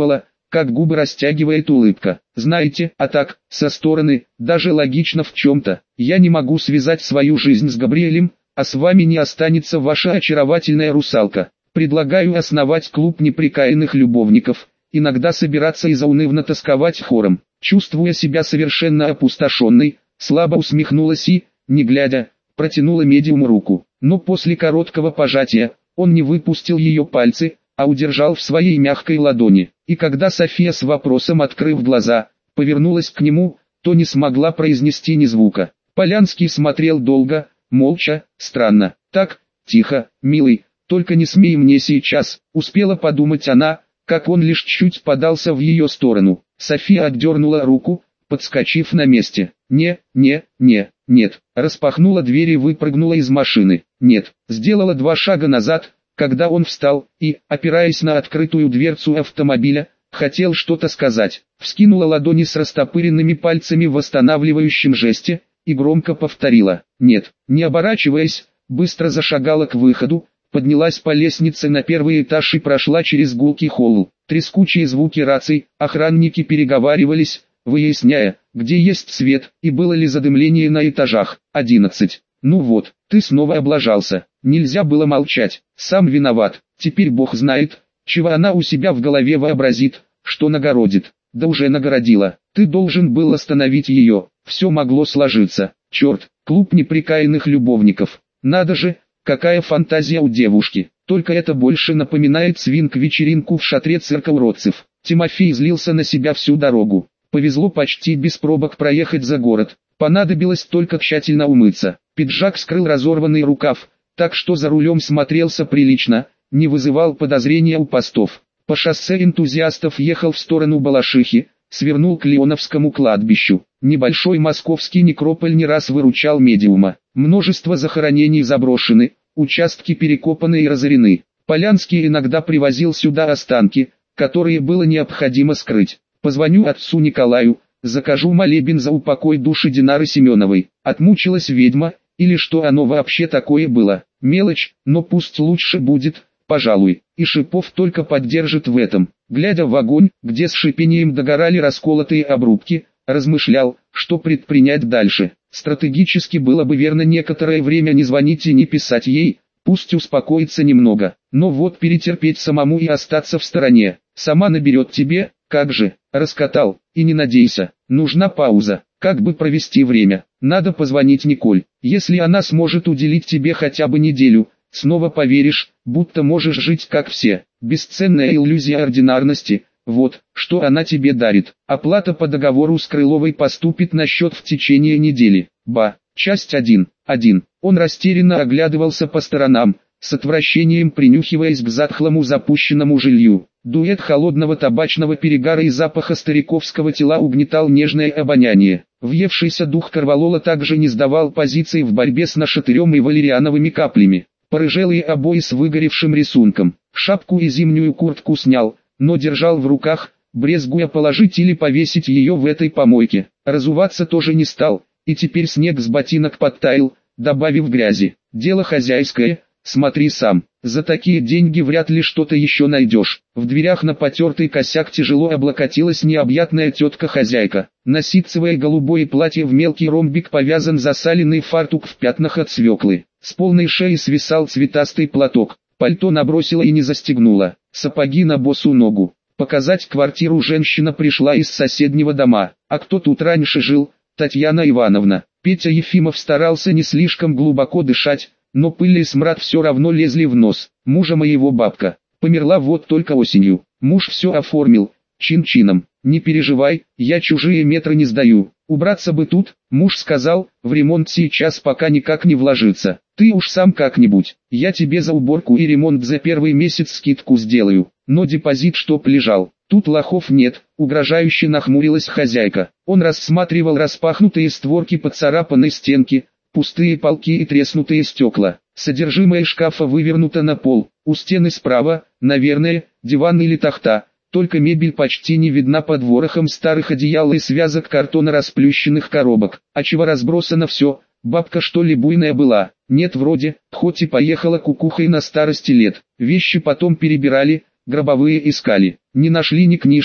Speaker 1: как губы растягивает улыбка. Знаете, а так, со стороны, даже логично в чем-то. Я не могу связать свою жизнь с Габриэлем, а с вами не останется ваша очаровательная русалка. Предлагаю основать клуб неприкаянных любовников, иногда собираться и заунывно тосковать хором. Чувствуя себя совершенно опустошенной, слабо усмехнулась и, не глядя, протянула медиуму руку. Но после короткого пожатия, он не выпустил ее пальцы, а удержал в своей мягкой ладони. И когда София с вопросом, открыв глаза, повернулась к нему, то не смогла произнести ни звука. Полянский смотрел долго, молча, странно. «Так, тихо, милый, только не смей мне сейчас», успела подумать она, как он лишь чуть подался в ее сторону. София отдернула руку, подскочив на месте. «Не, не, не, нет», распахнула дверь и выпрыгнула из машины. «Нет», сделала два шага назад, когда он встал, и, опираясь на открытую дверцу автомобиля, хотел что-то сказать. Вскинула ладони с растопыренными пальцами в восстанавливающем жесте, и громко повторила «нет». Не оборачиваясь, быстро зашагала к выходу, поднялась по лестнице на первый этаж и прошла через гулкий холл. Трескучие звуки раций, охранники переговаривались, выясняя, где есть свет, и было ли задымление на этажах. одиннадцать. «Ну вот, ты снова облажался». Нельзя было молчать. Сам виноват. Теперь Бог знает, чего она у себя в голове вообразит, что нагородит. Да уже нагородила. Ты должен был остановить ее. Все могло сложиться. Черт, клуб неприкаянных любовников. Надо же, какая фантазия у девушки. Только это больше напоминает свинг-вечеринку в шатре цирка уродцев. Тимофей злился на себя всю дорогу. Повезло почти без пробок проехать за город. Понадобилось только тщательно умыться. Пиджак скрыл разорванный рукав, так что за рулем смотрелся прилично, не вызывал подозрения у постов. По шоссе энтузиастов ехал в сторону Балашихи, свернул к Леоновскому кладбищу. Небольшой московский некрополь не раз выручал медиума. Множество захоронений заброшены, участки перекопаны и разорены. Полянский иногда привозил сюда останки, которые было необходимо скрыть. Позвоню отцу Николаю, закажу молебен за упокой души Динары Семеновой. Отмучилась ведьма, или что оно вообще такое было. Мелочь, но пусть лучше будет, пожалуй. И Шипов только поддержит в этом. Глядя в огонь, где с шипением догорали расколотые обрубки, размышлял, что предпринять дальше. Стратегически было бы верно некоторое время не звонить и не писать ей, пусть успокоится немного. Но вот перетерпеть самому и остаться в стороне. Сама наберет тебе, как же, раскатал, и не надейся. Нужна пауза, как бы провести время. Надо позвонить Николь. Если она сможет уделить тебе хотя бы неделю, снова поверишь, будто можешь жить как все. Бесценная иллюзия ординарности, вот, что она тебе дарит. Оплата по договору с Крыловой поступит на счет в течение недели. Ба. Часть один. один. Он растерянно оглядывался по сторонам, с отвращением принюхиваясь к затхлому запущенному жилью. Дуэт холодного табачного перегара и запаха стариковского тела угнетал нежное обоняние. Въевшийся дух корвалола также не сдавал позиции в борьбе с нашатырем и валериановыми каплями. Порыжелые обои с выгоревшим рисунком. Шапку и зимнюю куртку снял, но держал в руках, брезгуя положить или повесить ее в этой помойке. Разуваться тоже не стал, и теперь снег с ботинок подтаял, добавив грязи. Дело хозяйское, смотри сам. За такие деньги вряд ли что-то еще найдешь. В дверях на потертый косяк тяжело облокотилась необъятная тетка-хозяйка. На ситцевое голубое платье в мелкий ромбик повязан засаленный фартук в пятнах от свеклы. С полной шеи свисал цветастый платок. Пальто набросила и не застегнула. Сапоги на босу ногу. Показать квартиру женщина пришла из соседнего дома. А кто тут раньше жил? Татьяна Ивановна. Петя Ефимов старался не слишком глубоко дышать, но пыль и смрад все равно лезли в нос. Мужа моего бабка. Померла вот только осенью. Муж все оформил, чин-чином. Не переживай, я чужие метры не сдаю. Убраться бы тут, муж сказал, в ремонт сейчас пока никак не вложиться. Ты уж сам как-нибудь. Я тебе за уборку и ремонт за первый месяц скидку сделаю. Но депозит чтоб лежал. Тут лохов нет, угрожающе нахмурилась хозяйка. Он рассматривал распахнутые створки поцарапанной стенки, пустые полки и треснутые стекла. Содержимое шкафа вывернуто на пол. У стены справа, наверное, диван или тахта. Только мебель почти не видна под ворохом старых одеял и связок картона расплющенных коробок. А чего разбросано все, бабка что ли буйная была? Нет вроде, хоть и поехала кукухой на старости лет. Вещи потом перебирали, гробовые искали. Не нашли ни книжки,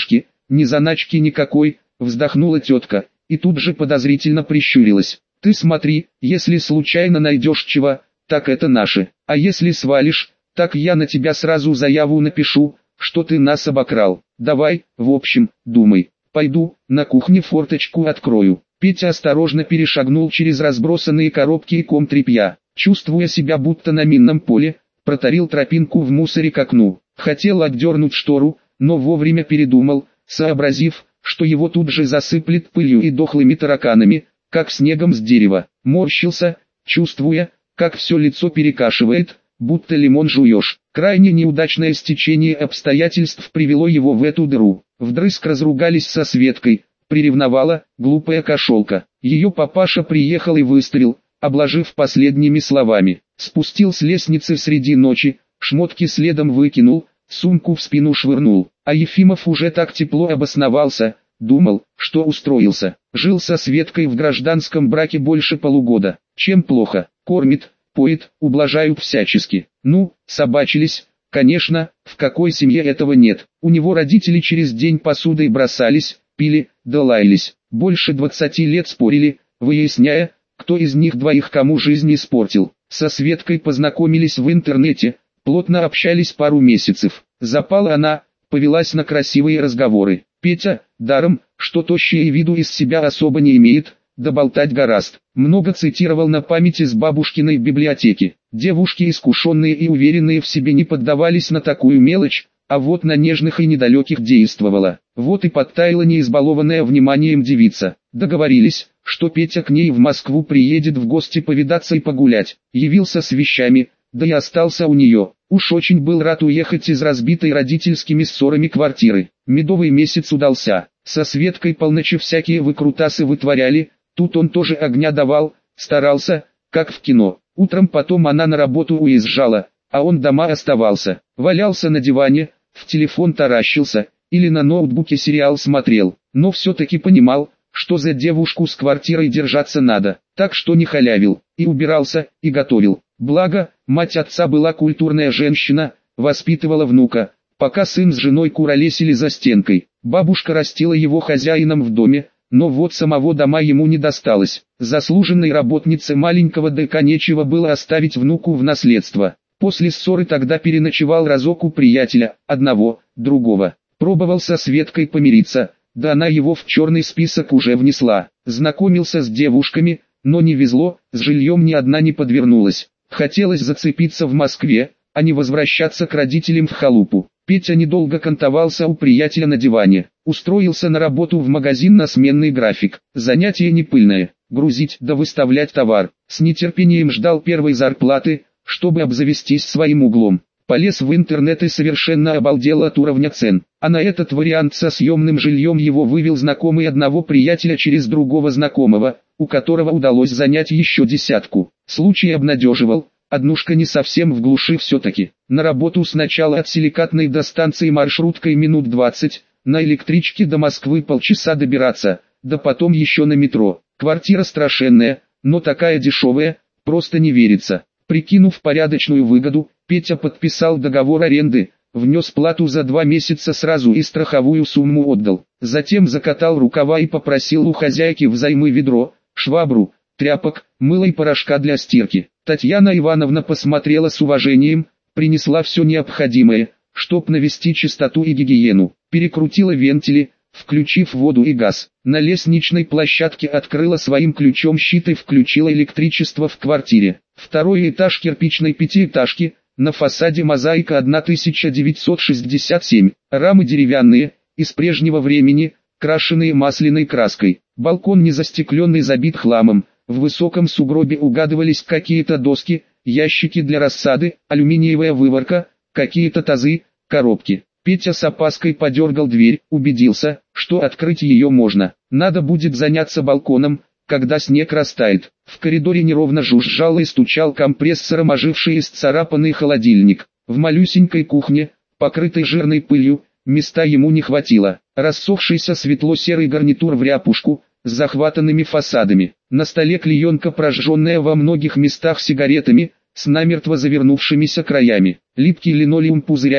Speaker 1: ни заначки никакой, вздохнула тетка, и тут же подозрительно прищурилась. Ты смотри, если случайно найдешь чего, так это наше, а если свалишь, так я на тебя сразу заяву напишу, что ты нас обокрал. Давай, в общем, думай. Пойду, на кухне форточку открою. Петя осторожно перешагнул через разбросанные коробки и ком тряпья, чувствуя себя будто на минном поле, протарил тропинку в мусоре к окну. Хотел отдернуть штору, но вовремя передумал, сообразив, что его тут же засыплет пылью и дохлыми тараканами, как снегом с дерева. Морщился, чувствуя, как все лицо перекашивает, будто лимон жуешь. Крайне неудачное стечение обстоятельств привело его в эту дыру. Вдрызг разругались со Светкой, приревновала, глупая кошелка. Ее папаша приехал и выстрелил, обложив последними словами. Спустил с лестницы среди ночи, шмотки следом выкинул, сумку в спину швырнул. А Ефимов уже так тепло обосновался, думал, что устроился. Жил со Светкой в гражданском браке больше полугода. Чем плохо? Кормит, поет, ублажают всячески. Ну, собачились, конечно, в какой семье этого нет. У него родители через день посудой бросались, пили, да лаялись. Больше двадцати лет спорили, выясняя, кто из них двоих кому жизнь испортил. Со Светкой познакомились в интернете, плотно общались пару месяцев. Запала она, повелась на красивые разговоры. Петя, даром, что тощий и виду из себя особо не имеет, да болтать гораст. Много цитировал на память из бабушкиной библиотеки. Девушки искушенные и уверенные в себе не поддавались на такую мелочь, а вот на нежных и недалеких действовала. Вот и подтаяла неизбалованная вниманием девица. Договорились, что Петя к ней в Москву приедет в гости повидаться и погулять. Явился с вещами, да и остался у нее. Уж очень был рад уехать из разбитой родительскими ссорами квартиры. Медовый месяц удался. Со Светкой полночи всякие выкрутасы вытворяли, тут он тоже огня давал, старался, как в кино. Утром потом она на работу уезжала, а он дома оставался. Валялся на диване, в телефон таращился, или на ноутбуке сериал смотрел, но все-таки понимал, что за девушку с квартирой держаться надо, так что не халявил, и убирался, и готовил. Благо, мать отца была культурная женщина, воспитывала внука, пока сын с женой куролесили за стенкой. Бабушка растила его хозяином в доме, но вот самого дома ему не досталось. Заслуженной работнице маленького ДК нечего было оставить внуку в наследство. После ссоры тогда переночевал разок у приятеля, одного, другого. Пробовал со Светкой помириться, да она его в черный список уже внесла. Знакомился с девушками, но не везло, с жильем ни одна не подвернулась. Хотелось зацепиться в Москве, а не возвращаться к родителям в халупу. Петя недолго кантовался у приятеля на диване. Устроился на работу в магазин на сменный график. Занятие не пыльное, грузить да выставлять товар. С нетерпением ждал первой зарплаты, чтобы обзавестись своим углом. Полез в интернет и совершенно обалдел от уровня цен. А на этот вариант со съемным жильем его вывел знакомый одного приятеля через другого знакомого, у которого удалось занять еще десятку. Случай обнадеживал, однушка не совсем в глуши все-таки. На работу сначала от Силикатной до станции маршруткой минут двадцать, на электричке до Москвы полчаса добираться, да потом еще на метро. Квартира страшенная, но такая дешевая, просто не верится. Прикинув порядочную выгоду, Петя подписал договор аренды, внес плату за два месяца сразу и страховую сумму отдал. Затем закатал рукава и попросил у хозяйки взаймы ведро, швабру, тряпок, мыло и порошка для стирки. Татьяна Ивановна посмотрела с уважением, принесла все необходимое, чтоб навести чистоту и гигиену. Перекрутила вентили, включив воду и газ. На лестничной площадке открыла своим ключом щит и включила электричество в квартире. Второй этаж кирпичной пятиэтажки, на фасаде мозаика тысяча девятьсот шестьдесят семь, рамы деревянные, из прежнего времени, крашеные масляной краской. Балкон незастекленный забит хламом, в высоком сугробе угадывались какие-то доски, ящики для рассады, алюминиевая выворка, какие-то тазы, коробки. Петя с опаской подергал дверь, убедился, что открыть ее можно. Надо будет заняться балконом, когда снег растает. В коридоре неровно жужжал и стучал компрессором оживший исцарапанный холодильник. В малюсенькой кухне, покрытой жирной пылью, места ему не хватило. Рассохшийся светло-серый гарнитур в ряпушку, с захватанными фасадами. На столе клеенка, прожженная во многих местах сигаретами, с намертво завернувшимися краями. Липкий линолеум пузырями,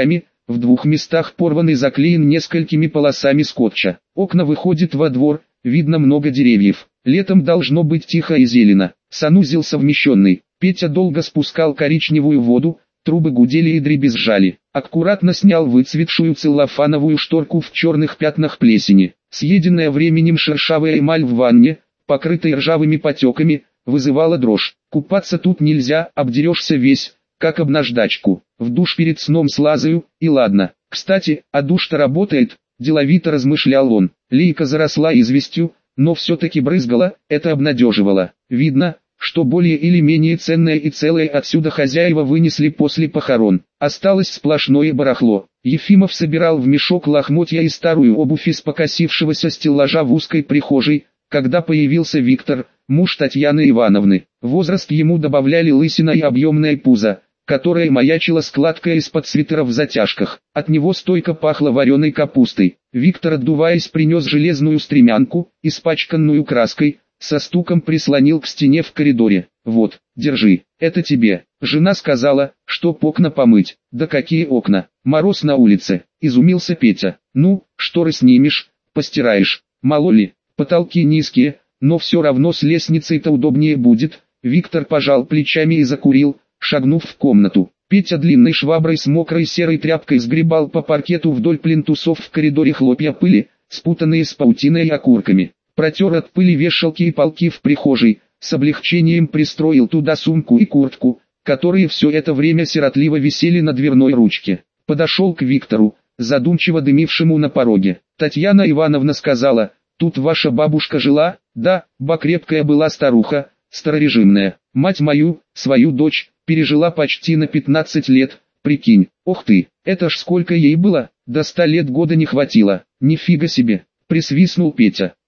Speaker 1: в двух местах порван и заклеен несколькими полосами скотча. Окна выходят во двор, видно много деревьев. Летом должно быть тихо и зелено. Санузел совмещенный. Петя долго спускал коричневую воду, трубы гудели и дребезжали. Аккуратно снял выцветшую целлофановую шторку в черных пятнах плесени. Съеденная временем шершавая эмаль в ванне, покрытая ржавыми потеками, вызывала дрожь. Купаться тут нельзя, обдерешься весь, как об наждачку. В душ перед сном слазаю, и ладно. Кстати, а душ-то работает, деловито размышлял он. Лейка заросла известью, но все-таки брызгала, это обнадеживало. Видно, что более или менее ценное и целое отсюда хозяева вынесли после похорон. Осталось сплошное барахло. Ефимов собирал в мешок лохмотья и старую обувь из покосившегося стеллажа в узкой прихожей, когда появился Виктор, муж Татьяны Ивановны. Возраст ему добавляли лысина и объемное пузо, которое маячило складкой из-под свитера в затяжках. От него стойко пахло вареной капустой. Виктор, отдуваясь, принес железную стремянку, испачканную краской, со стуком прислонил к стене в коридоре. «Вот, держи, это тебе». Жена сказала, что окна помыть. «Да какие окна? Мороз на улице», — изумился Петя. «Ну, шторы снимешь, постираешь. Мало ли, потолки низкие, но все равно с лестницей-то удобнее будет». Виктор пожал плечами и закурил, шагнув в комнату. Петя длинной шваброй с мокрой серой тряпкой сгребал по паркету вдоль плинтусов в коридоре хлопья пыли, спутанные с паутиной и окурками. Протер от пыли вешалки и полки в прихожей, с облегчением пристроил туда сумку и куртку, которые все это время сиротливо висели на дверной ручке. Подошел к Виктору, задумчиво дымившему на пороге. «Татьяна Ивановна сказала, тут ваша бабушка жила?» «Да, ба крепкая была старуха, старорежимная. Мать мою, свою дочь, пережила почти на пятнадцать лет, прикинь». «Ох ты, это ж сколько ей было, до ста лет года не хватило». «Нифига себе», присвистнул Петя.